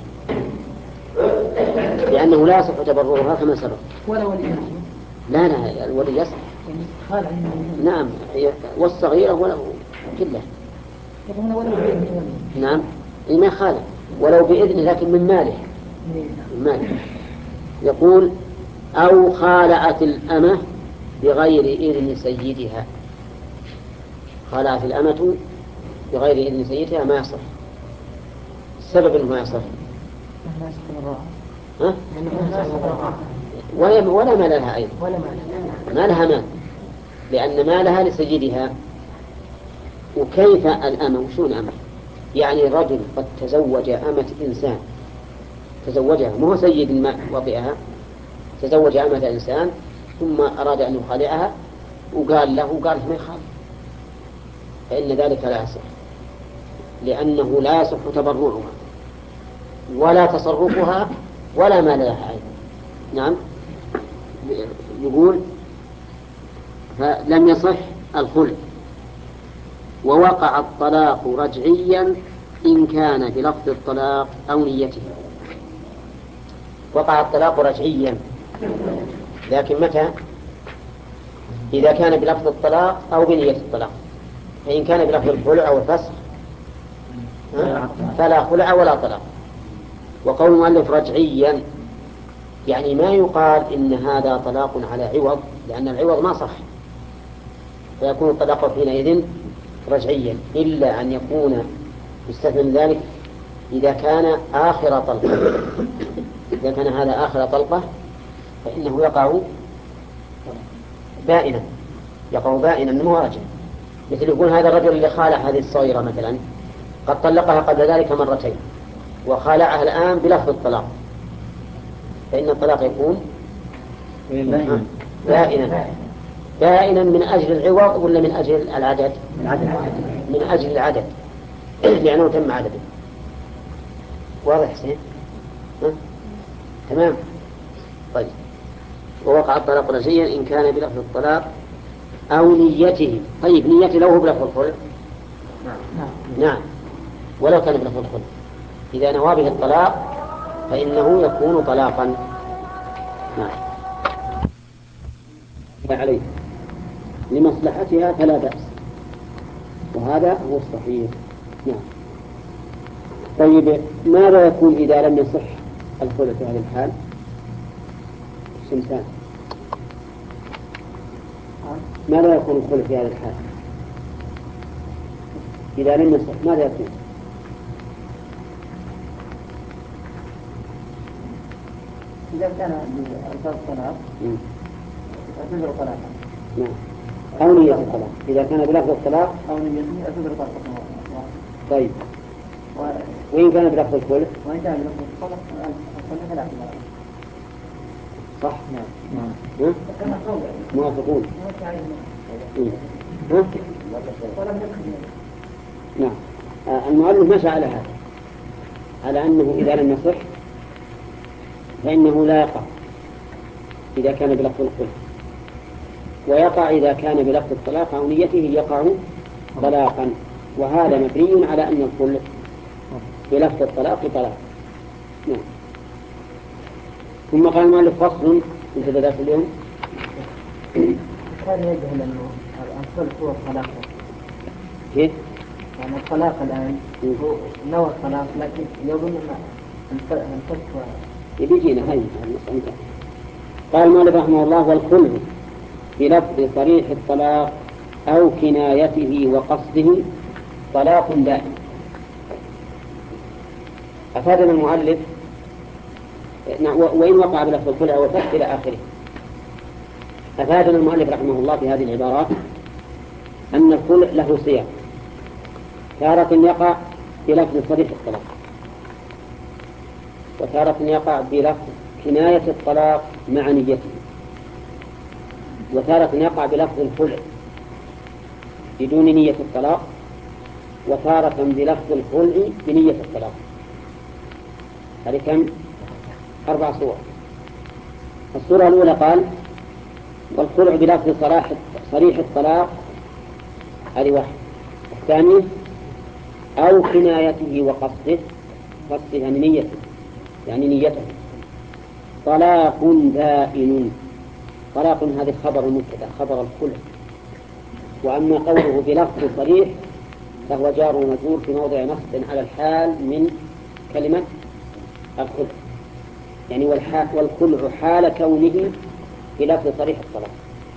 لأنه لا يصح تبررها كما سبق ولا ولي لا لا الولي يصح خالع نعم والصغيرة ولا كلها يقولون ولا ولي نعم ما خالع ولو بإذن لكن من ماله، من ماله. يقول أو خالعت الأمة بغير إذن سيدها. خالعت الأمة بغير إذن سيدها ما يصح. السبب أنه ما يصح ها؟ ولا ولا مال لها أيضا، ما لها مال، لأن مالها لسيدها. وكيف الأمة؟ وشون أمة؟ يعني رجل قد تزوج أمة إنسان، تزوجها مو سيد ما وطئها، تزوج أمة إنسان ثم أراد أن يخالعها وقال له قال ما يخالع، فإن ذلك لا يصح، لأنه لا يصح تبرعها ولا تصرفها ولا مال لها أيضا. نعم. يقول فلم يصح الخلع. ووقع الطلاق رجعيا إن كان بلفظ الطلاق أو نيته. وقع الطلاق رجعيا، لكن متى؟ إذا كان بلفظ الطلاق أو بنية الطلاق. فإن كان بلفظ الخلع أو الفسخ فلا خلع ولا طلاق. وقول المؤلف رجعيا يعني ما يقال إن هذا طلاق على عوض، لأن العوض ما صح، فيكون الطلاق حينئذ رجعيا، إلا أن يكون يستثنى من ذلك إذا كان آخر طلقة. إذا كان هذا آخر طلقة فإنه يقع بائنا، يقع بائنا مو راجع. مثل يقول هذا الرجل اللي خالع هذه الصغيرة مثلا قد طلقها قبل ذلك مرتين وخالعها الآن بلفظ الطلاق، فإن الطلاق يكون بائنا. بائنا من أجل العوض ولا من أجل العدد؟ من أجل العدد لأنه تم عدده. واضح حسين؟ تمام. طيب. ووقع الطلاق رجعيا إن كان بلفظ الطلاق أو نيته. طيب نيته لو هو بلفظ الخلع؟ نعم. ولو كان بلفظ الخلع إذا نوى به الطلاق فإنه يكون طلاقا. نعم. عليه لمصلحتها فلا بأس، وهذا هو الصحيح. نعم. طيب ماذا يكون إذا لم يصح الخلع في هذه الحال؟ الشمسان ماذا يكون الخلع في هذه الحال إذا لم يصح؟ ماذا يكون؟ إذا كان بألفاظ الطلاق أعتبر طلاقا. نعم. أو نية الطلاق. إذا كان بلفظ الطلاق أو نية أعتبر طلاقا. طيب. و... وإن كان بلفظ الخلع؟ وإن كان بلفظ الطلاق الخلع فلا اعتبار. صح؟ نعم. نعم. موافقون. ها؟ نعم. المؤلف مشى على هذا، على أنه إذا لم يصح فإنه لا يقع إذا كان بلفظ الخلع، ويقع إذا كان بلفظ الطلاق أو نيته يقع طلاقا، وهذا مبني على أن الخلع بلفظ الطلاق طلاق. نعم. ثم قال المؤلف فصل انت بدأت اليوم كان يجهل أنه الخلع هو الطلاق. كيف؟ يعني الطلاق الآن هو نوع الطلاق، لكن يظن أن الفسخ يجينا هاي المسألة. قال المؤلف رحمه الله والخلع بلفظ صريح الطلاق أو كنايته وقصده طلاق دائم. أفادنا المؤلف وإن وقع بلفظ الخلع والفسخ إلى آخره. أفادنا المؤلف رحمه الله في هذه العبارات أن الخلع له صيغ، تارة يقع بلفظ صريح الطلاق، وتارة يقع بلفظ كناية الطلاق مع نيته، وتارة يقع بلفظ الخلع بدون نية الطلاق، وتارة بلفظ الخلع بنية الطلاق. هذه كم؟ أربع صور. الصورة الأولى قال والخلع بلفظ صراح صريح الطلاق، هذه واحد. الثاني أو كنايته وقصده، قصده يعني نيته، يعني نيته طلاق بائن. طلاق هذه خبر المبتدأ خبر الخلع. وأما قوله بلفظ صريح فهو جار ومجرور في موضع نصب على الحال من كلمة الخلع، يعني والخلع حال كونه بلفظ صريح الطلاق.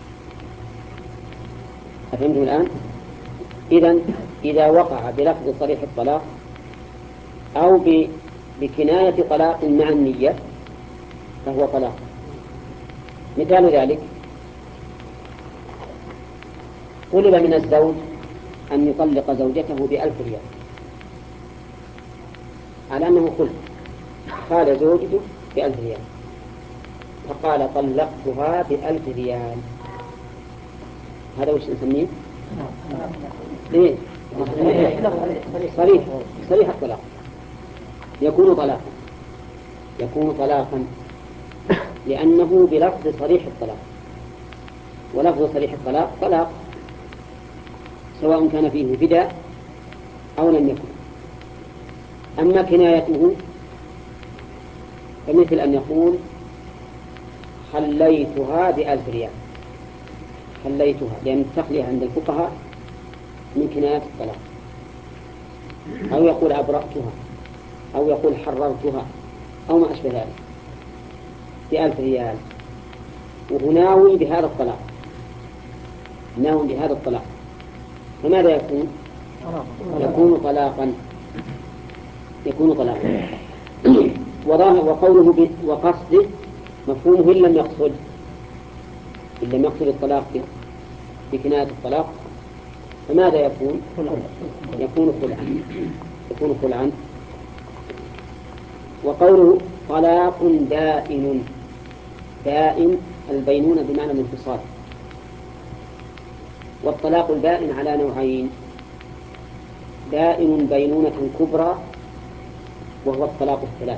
أفهمتم الآن؟ إذن إذا وقع بلفظ صريح الطلاق أو بكناية طلاق مع النية فهو طلاق. مثال ذلك: طلب من الزوج أن يطلق زوجته بألف ريال على أنه خلع، قال زوجته بألف ريال، فقال طلقتها بألف ريال، هذا وش نسميه؟ ليه؟ صريح صريح الطلاق، يكون طلاقا يكون طلاقا لأنه بلفظ صريح الطلاق، ولفظ صريح الطلاق طلاق سواء كان فيه فداء أو لم يكن. أما كنايته فمثل أن يقول خليتها بألف ريال، خليتها، لأن التخلية عند الفقهاء من كنايات الطلاق. أو يقول أبرأتها، أو يقول حررتها، أو ما أشبه ذلك بألف ريال، وهو ناوي بهذا الطلاق، ناوي بهذا الطلاق، فماذا يكون؟ يكون طلاقا يكون طلاقا وظاهر وقوله وقصده مفهومه إن لم يقصد إن لم يقصد الطلاق بكناية الطلاق فماذا يكون؟ يكون خلعا يكون خلعا وقوله طلاق دائن، دائن البينونة بمعنى الانفصال. والطلاق البائن على نوعين: دائن بينونة كبرى وهو الطلاق الثلاث،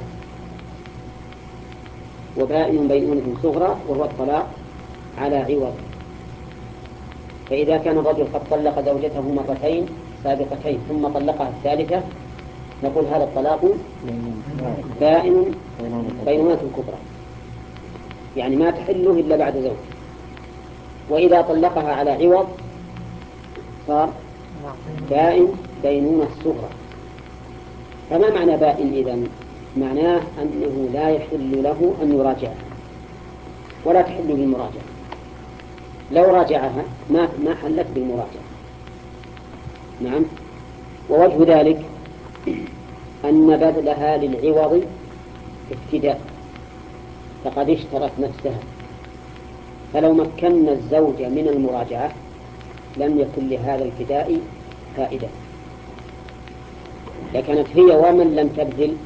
وبائن بينونة صغرى وهو الطلاق على عوض. فإذا كان الرجل قد طلق زوجته مرتين سابقتين ثم طلقها الثالثة نقول هذا الطلاق بائن بينونة كبرى، يعني ما تحله إلا بعد زوج. وإذا طلقها على عوض صار بائن بينونة صغرى. فما معنى بائن إذن؟ معناه أنه لا يحل له أن يراجعها ولا تحل بالمراجعة، لو راجعها ما ما حلت بالمراجعة. نعم. ووجه ذلك أن بذلها للعوض ابتداء، فقد اشترت نفسها، فلو مكنا الزوج من المراجعة لم يكن لهذا الفداء فائدة، لكانت هي ومن لم تبذل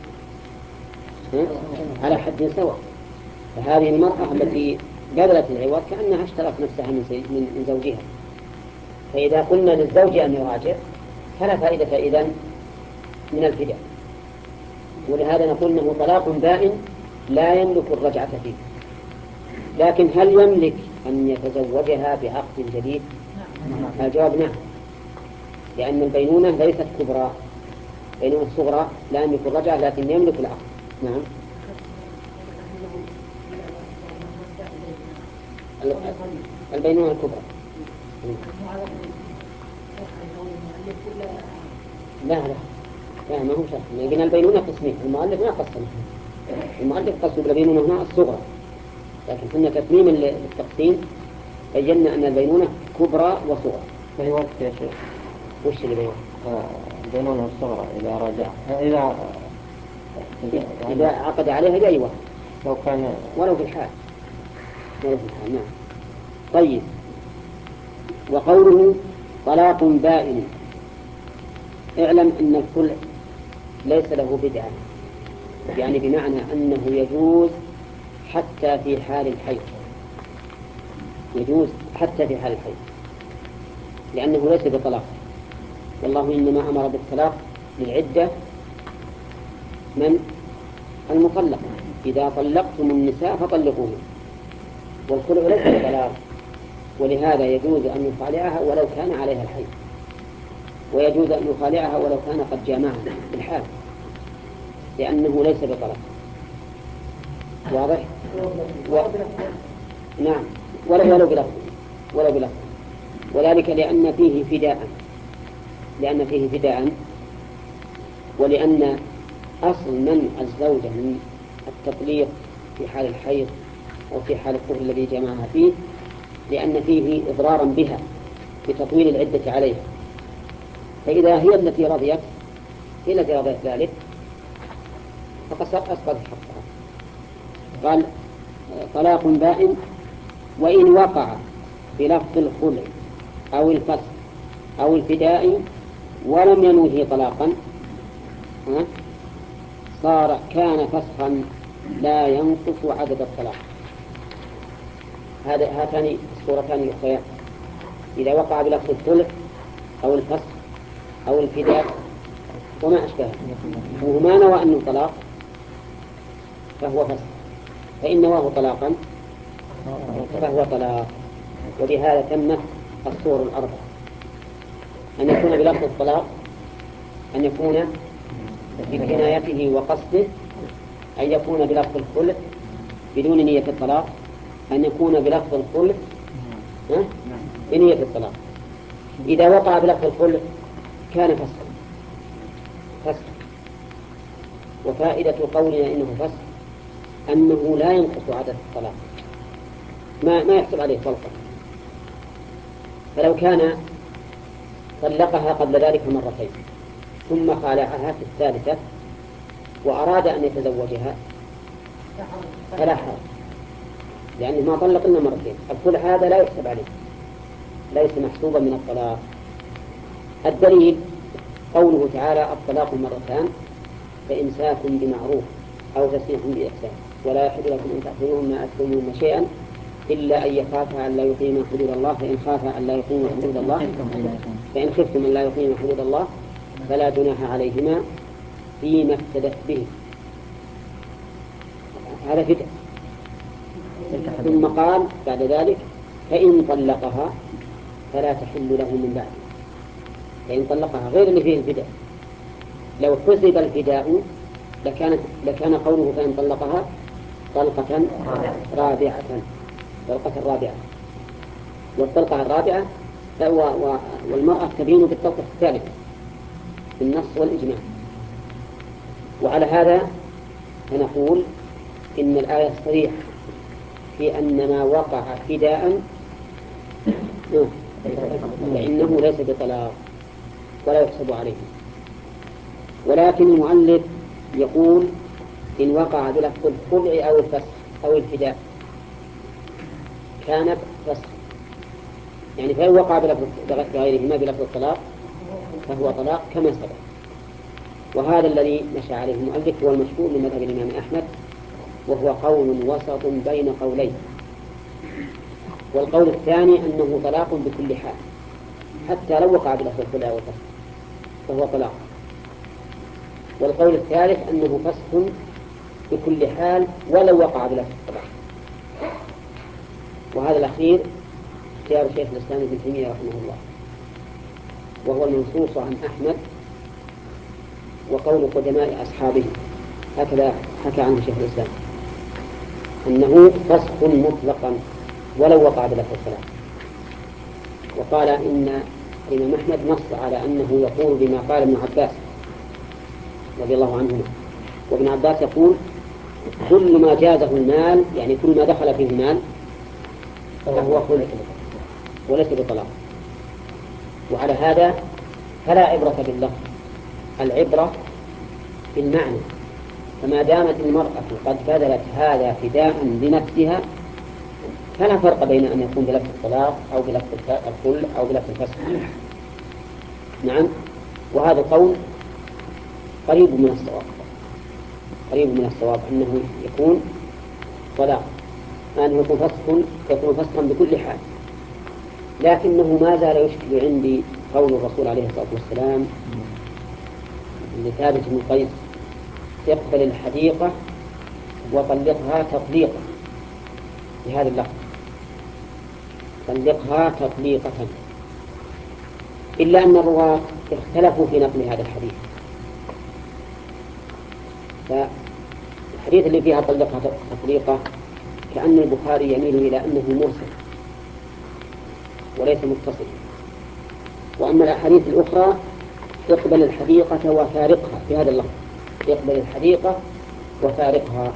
على حد سواء. فهذه المرأة التي بذلت العوض كأنها اشترت نفسها من زوجها، فإذا قلنا للزوج أن يراجع فلا فائدة إذن من الفداء. ولهذا نقول أنه طلاق بائن لا يملك الرجعة فيه. لكن هل يملك أن يتزوجها بعقد جديد؟ الجواب نعم، لأن البينونة ليست كبرى، بينونة صغرى لا يملك الرجعة لكن يملك العقد. نعم. البينونة الكبرى لا لا لا ما هو شرط، لكن البينونة قسمين، المؤلف ما قسم، المؤلف قسم بالبينونة هنا الصغرى، لكن كنا تتميم للتقسيم بينا أن البينونة كبرى وصغرى. في وقت يا شيخ وش اللي بينونة؟ البينونة الصغرى إذا رجع إذا إذا عقد عليها بأي وقت لو كان ولو في الحال ولو في الحال. نعم. طيب. وقوله طلاق بائن، اعلم أن الخلع ليس له بدعة، يعني بمعنى أنه يجوز حتى في حال الحيض، يجوز حتى في حال الحيض لأنه ليس بطلاق. والله إنما أمر بالطلاق للعدة من المطلق، إذا طلقتم النساء فطلقوهن، والخلع ليس بطلاق، ولهذا يجوز أن يخالعها ولو كان عليها الحيض، ويجوز أن يخالعها ولو كان قد جامعها بالحال لأنه ليس بطلاق. واضح؟ و... نعم. ولو ولو بلفظ ولو بلفظ وذلك لأن فيه فداء لأن فيه فداء ولأن أصل منع الزوجة من التطليق في حال الحيض أو في حال الطهر الذي جمعها فيه لأن فيه إضرارا بها بتطويل العدة عليها، فإذا هي التي رضيت هي التي رضيت ذلك فقد أسقطت حقها. قال طلاق بائن وإن وقع بلفظ الخلع أو الفسخ أو الفداء ولم ينوه طلاقا صار كان فسخا لا ينقص عدد الطلاق. هذا هاتان الصورتان الأخرى إذا وقع بلفظ الخلع أو الفسخ أو الفداء وما أشبهه وهما نوى أنه طلاق فهو فسخ، فإن نواه طلاقا فهو طلاق. وبهذا تمت الصور الأربعة: أن يكون بلفظ الطلاق، أن يكون بكنايته وقصده، أن يكون بلفظ الخلع بدون نية الطلاق، أن يكون بلفظ الخلع بنية الطلاق. إذا وقع بلفظ الخلع كان فسخا فسخ. وفائدة قولنا إنه فسخ أنه لا ينقص عدد الطلاق، ما ما يحسب عليه طلقة. فلو كان طلقها قبل ذلك مرتين ثم خالعها في الثالثة وأراد أن يتزوجها فلا حرج، لأنه ما طلق إلا مرتين. الخلع هذا لا يحسب عليه، ليس محسوبا من الطلاق. الدليل قوله تعالى: الطلاق مرتان فإمساك بمعروف أو تسريح بإحسان ولا يحل لكم أن تأخذوا مما آتيتموهن شيئا إلا أن يخافا أن لا يقيما حدود الله، فإن خافا أن لا يقيما حدود الله فإن خفتم أن لا يقيما حدود الله فلا جناح عليهما فيما افتدت به. هذا فداء. ثم قال بعد ذلك: فإن طلقها فلا تحل له من بعد. فإن طلقها غير اللي فيه الفداء. لو حسب الفداء لكانت لكان قوله فإن طلقها طلقة رابعة طلقة رابعة والطلقة الرابعة والمرأة تبين بالطلقة الثالثة بالنص والإجماع. وعلى هذا فنقول إن الآية صريحة في أن ما وقع فداء فإنه ليس بطلاق ولا يحسب عليه. ولكن المؤلف يقول إن وقع بلفظ الخلع أو الفسخ أو الفداء كان فسخ، يعني فإن وقع بغيرهما بلفظ الطلاق فهو طلاق كما سبق. وهذا الذي مشى عليه المؤلف هو المشهور من مذهب الإمام أحمد، وهو قول وسط بين قولين. والقول الثاني أنه طلاق بكل حال حتى لو وقع بلفظ الخلع والفسخ فهو طلاق. والقول الثالث أنه فسخ بكل حال ولو وقع بلفظ الطلاق. وهذا الأخير اختيار شيخ الإسلام ابن تيمية رحمه الله، وهو المنصوص عن أحمد وقول قدماء أصحابه، هكذا حكى عنه شيخ الإسلام أنه فسخ مطلقا ولو وقع بلفظ الطلاق. وقال إن الإمام أحمد نص على أنه يقول بما قال ابن عباس رضي الله عنهما. وابن عباس يقول: كل ما جازه المال، يعني كل ما دخل فيه المال فهو خلع وليس بطلاق. وعلى هذا فلا عبرة باللفظ، العبرة بالمعنى. فما دامت المرأة قد بذلت هذا فداء لنفسها فلا فرق بين أن يكون بلفظ الطلاق أو بلفظ الخلع أو بلفظ الفسخ. نعم. وهذا القول قريب من الصواب، قريب من الصواب أنه يكون طلاق، أنه يكون فسخ يكون فسخا بكل حال. لكنه ما زال يشكل عندي قول الرسول عليه الصلاة والسلام لثابت بن قيس: اقبل الحديقة وطلقها تطليقا، بهذا اللفظ: طلقها تطليقة. إلا أن الرواة اختلفوا في نقل هذا الحديث، فالحديث اللي فيها طلقها تطليقة كأن البخاري يميل إلى أنه مرسل وليس متصل. وأما الأحاديث الأخرى: اقبل الحديقة وفارقها، بهذا اللفظ. اقبل الحديقة وفارقها.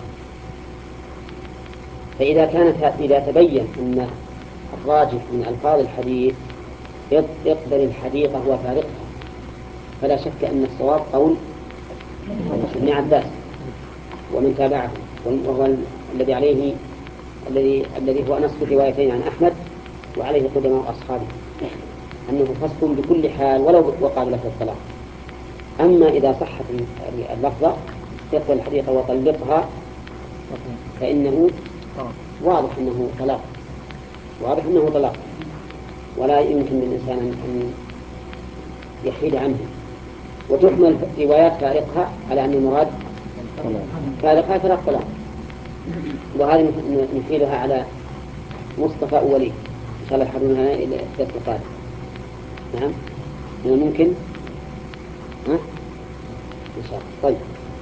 فإذا كانت إذا تبين أن الراجح من ألفاظ الحديث اقبل الحديقة وفارقها، فلا شك أن الصواب قول ابن عباس ومن تابعه، وهو الذي عليه الذي الذي هو نص الروايتين عن أحمد وعليه قدماء أصحابه، أنه فسق بكل حال ولو وقع له الطلاق. أما إذا صحت اللفظة اقبل الحديقة وطلقها فإنه واضح أنه طلاق، واضح أنه طلاق، ولا يمكن للإنسان أن يحيد عنه. وتحمل روايات فارقها على أن المراد فارقها فلا طلاق، وهذه نحيلها على مصطفى ولي إن شاء الله يحضرونها إلى الدرس القادم. نعم من الممكن ها؟ إن شاء الله. طيب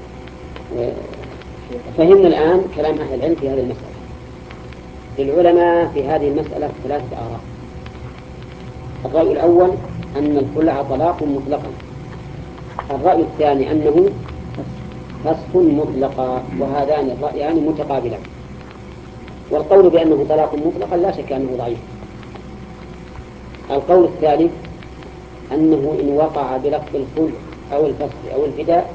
فهمنا الآن كلام أهل العلم في هذه المسألة. للعلماء في هذه المسألة ثلاثة آراء. الرأي الأول أن الخلع طلاق مطلقا. الرأي الثاني أنه فسخ مطلقا، وهذان الرأيان متقابلان. والقول بأنه طلاق مطلقا لا شك أنه ضعيف. القول الثالث أنه إن وقع بلفظ الخلع أو الفسخ أو الفداء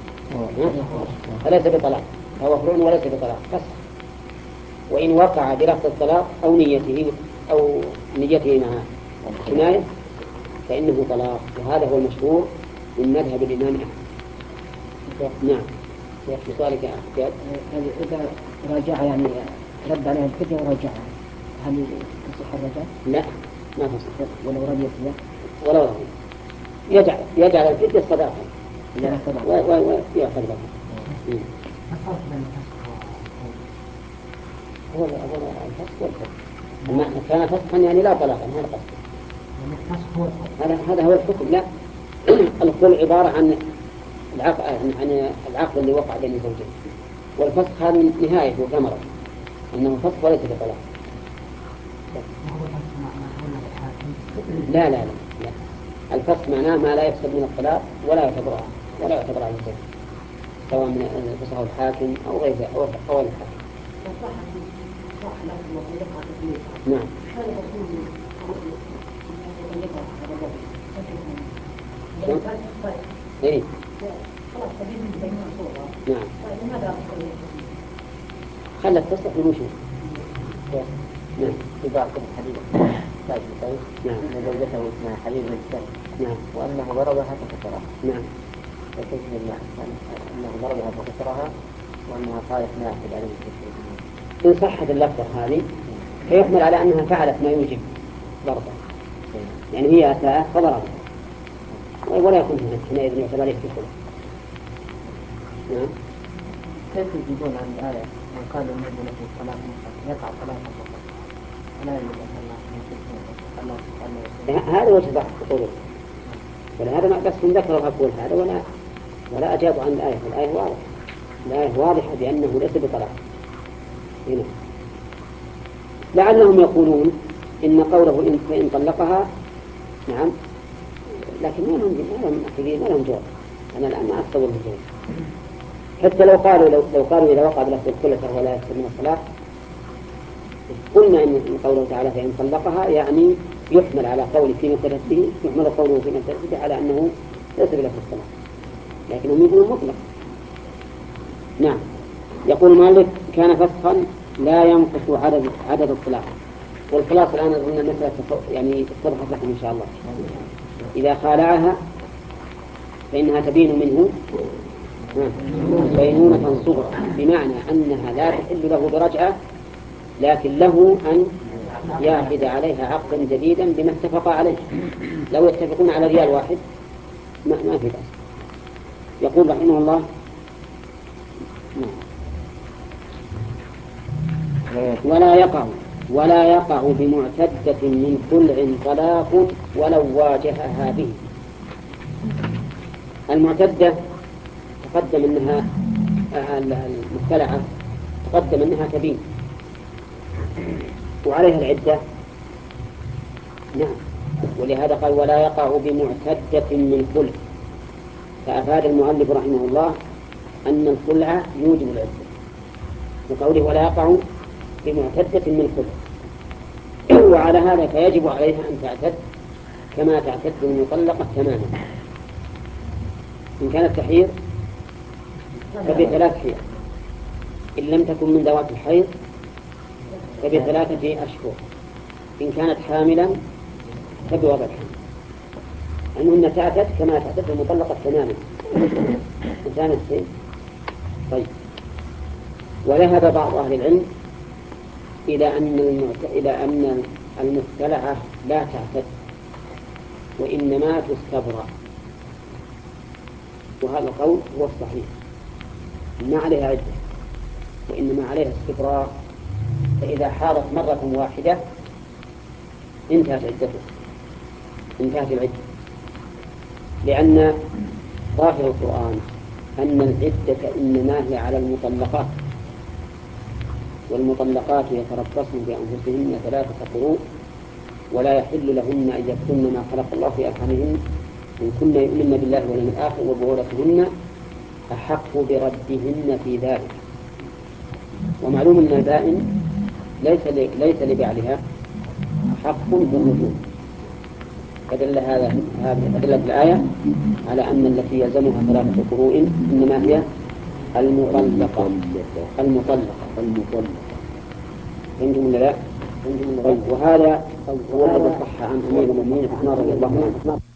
فليس بطلاق، هو خلع وليس بطلاق، فسخ. وإن وقع بلفظ الطلاق أو نيته أو نيته مع كناية فإنه طلاق، وهذا هو المشهور من مذهب الإمام أحمد. نعم. في سؤالك يا أخي إذا راجع يعني رد عليها الفدية ورجعها، هل تصح الرجعة؟ لا ما تصح ولو رضيت له ولو رضي يجعل يجعل الفدية صداقة ويأخذ لها. هو الفسق والفسق ما كان فسقا يعني لا طلاقا، هذا قصد. هذا هذا هو الحكم. لا الخلع عبارة عن العقد عن العقد اللي وقع بين الزوجين، والفسخ هذه نهاية وثمرة، أنه فسخ وليس بطلاق. لا لا لا لا الفسخ معناه ما لا يفسد من الطلاق ولا يعتبر ولا يعتبر على الزوج، سواء من فسخه الحاكم أو غير أو أو الحاكم. نعم. إيه؟ نعم. خلت تصلح للوشوش. نعم. في بعض الحديث سعد بن سعيد نعم. أن زوجته اسمها حبيب بن سعيد نعم. وأنه ضربها فكسرها. نعم. فكيف بالله أنه ضربها فكسرها وأنها قالت ما أحد عليه الكسر. إن صحت اللفظة هذه فيحمل على أنها فعلت ما يوجب ضربها، يعني هي أساءت فضربها ولا يكون حينئذ يعتبر عليه في كله. نعم. كيف يجيبون عن الآية من قال النبي له الطلاق يقع طلاقا فقط ولا يجب أن هذا وجه ضعف قوله، ولهذا ما بس ذكروا أقول هذا ولا ولا أجاب عن الآية. الآية واضحة، الآية واضحة بأنه ليس بطلاق. هنا لعلهم يقولون إن قوله إن فإن طلقها نعم، لكن ما لهم ما لهم ما لهم جواب. أنا الآن ما أتصور الجواب. حتى لو قالوا لو, لو قالوا إذا وقع بلفظ الخلة فهو لا يكسر من الصلاة، قلنا إن قوله تعالى فإن طلقها يعني يحمل على قول فيما ثبت به، يحمل قوله فيما ثبت به على أنه ليس بلفظ الصلاة، لكنهم يقولون مطلق. نعم. يقول المؤلف كان فسخا لا ينقص عدد عدد الطلاق. والخلاص الآن أظن المسألة يعني اتضحت لكم إن شاء الله. إذا خالعها فإنها تبين منه بينونة صغرى، بمعنى أنها لا تحل له برجعة، لكن له أن يعقد عليها عقدا جديدا بما اتفق عليه. لو يتفقون على ريال واحد ما, ما في بأس. يقول رحمه الله ولا يقع ولا يقع بمعتدة من خلع طلاق ولو واجهها به. المعتدة تقدم أنها المختلعة تقدم أنها تبين وعليها العدة. نعم. ولهذا قال ولا يقع بمعتدة من خلع، فأفاد المؤلف رحمه الله أن الخلع يوجب العدة بقوله ولا يقع بمعتدة من خلع. وعلى هذا فيجب عليها أن تعتد كما تعتد المطلقة تماما. إن كانت تحيض فبثلاث حيض، إن لم تكن من ذوات الحيض فبثلاثة أشهر، إن كانت حاملا فبوضع الحمل. المهم تعتد كما تعتد المطلقة تماما. إنسان السيد. طيب. وذهب بعض أهل العلم إلى أن المعت... إلى أن المختلعة لا تعتد وإنما تستبرأ، وهذا القول هو الصحيح، ما عليها عدة وإنما عليها استبراء، فإذا حاضت مرة واحدة انتهت عدته، انتهت العدة، لأن ظاهر القرآن أن العدة إنما هي على المطلقات، والمطلقات يتربصن بأنفسهن ثلاثة قروء ولا يحل لهن أن يكتمن ما خلق الله في أرحامهن إن كن يؤمن بالله واليوم الآخر وبعولتهن أحق بردهن في ذلك. ومعلوم أن البائن ليس ليس لبعلها حق بالوجوب، فدل هذا هذه أدلة الآية على أن التي يلزمها ثلاثة قروء إنما هي المطلقة المطلقة المطلقة فهمتم ولا لا؟ وهذا هو الذي صح عن أمير المؤمنين عمر رضي الله عنه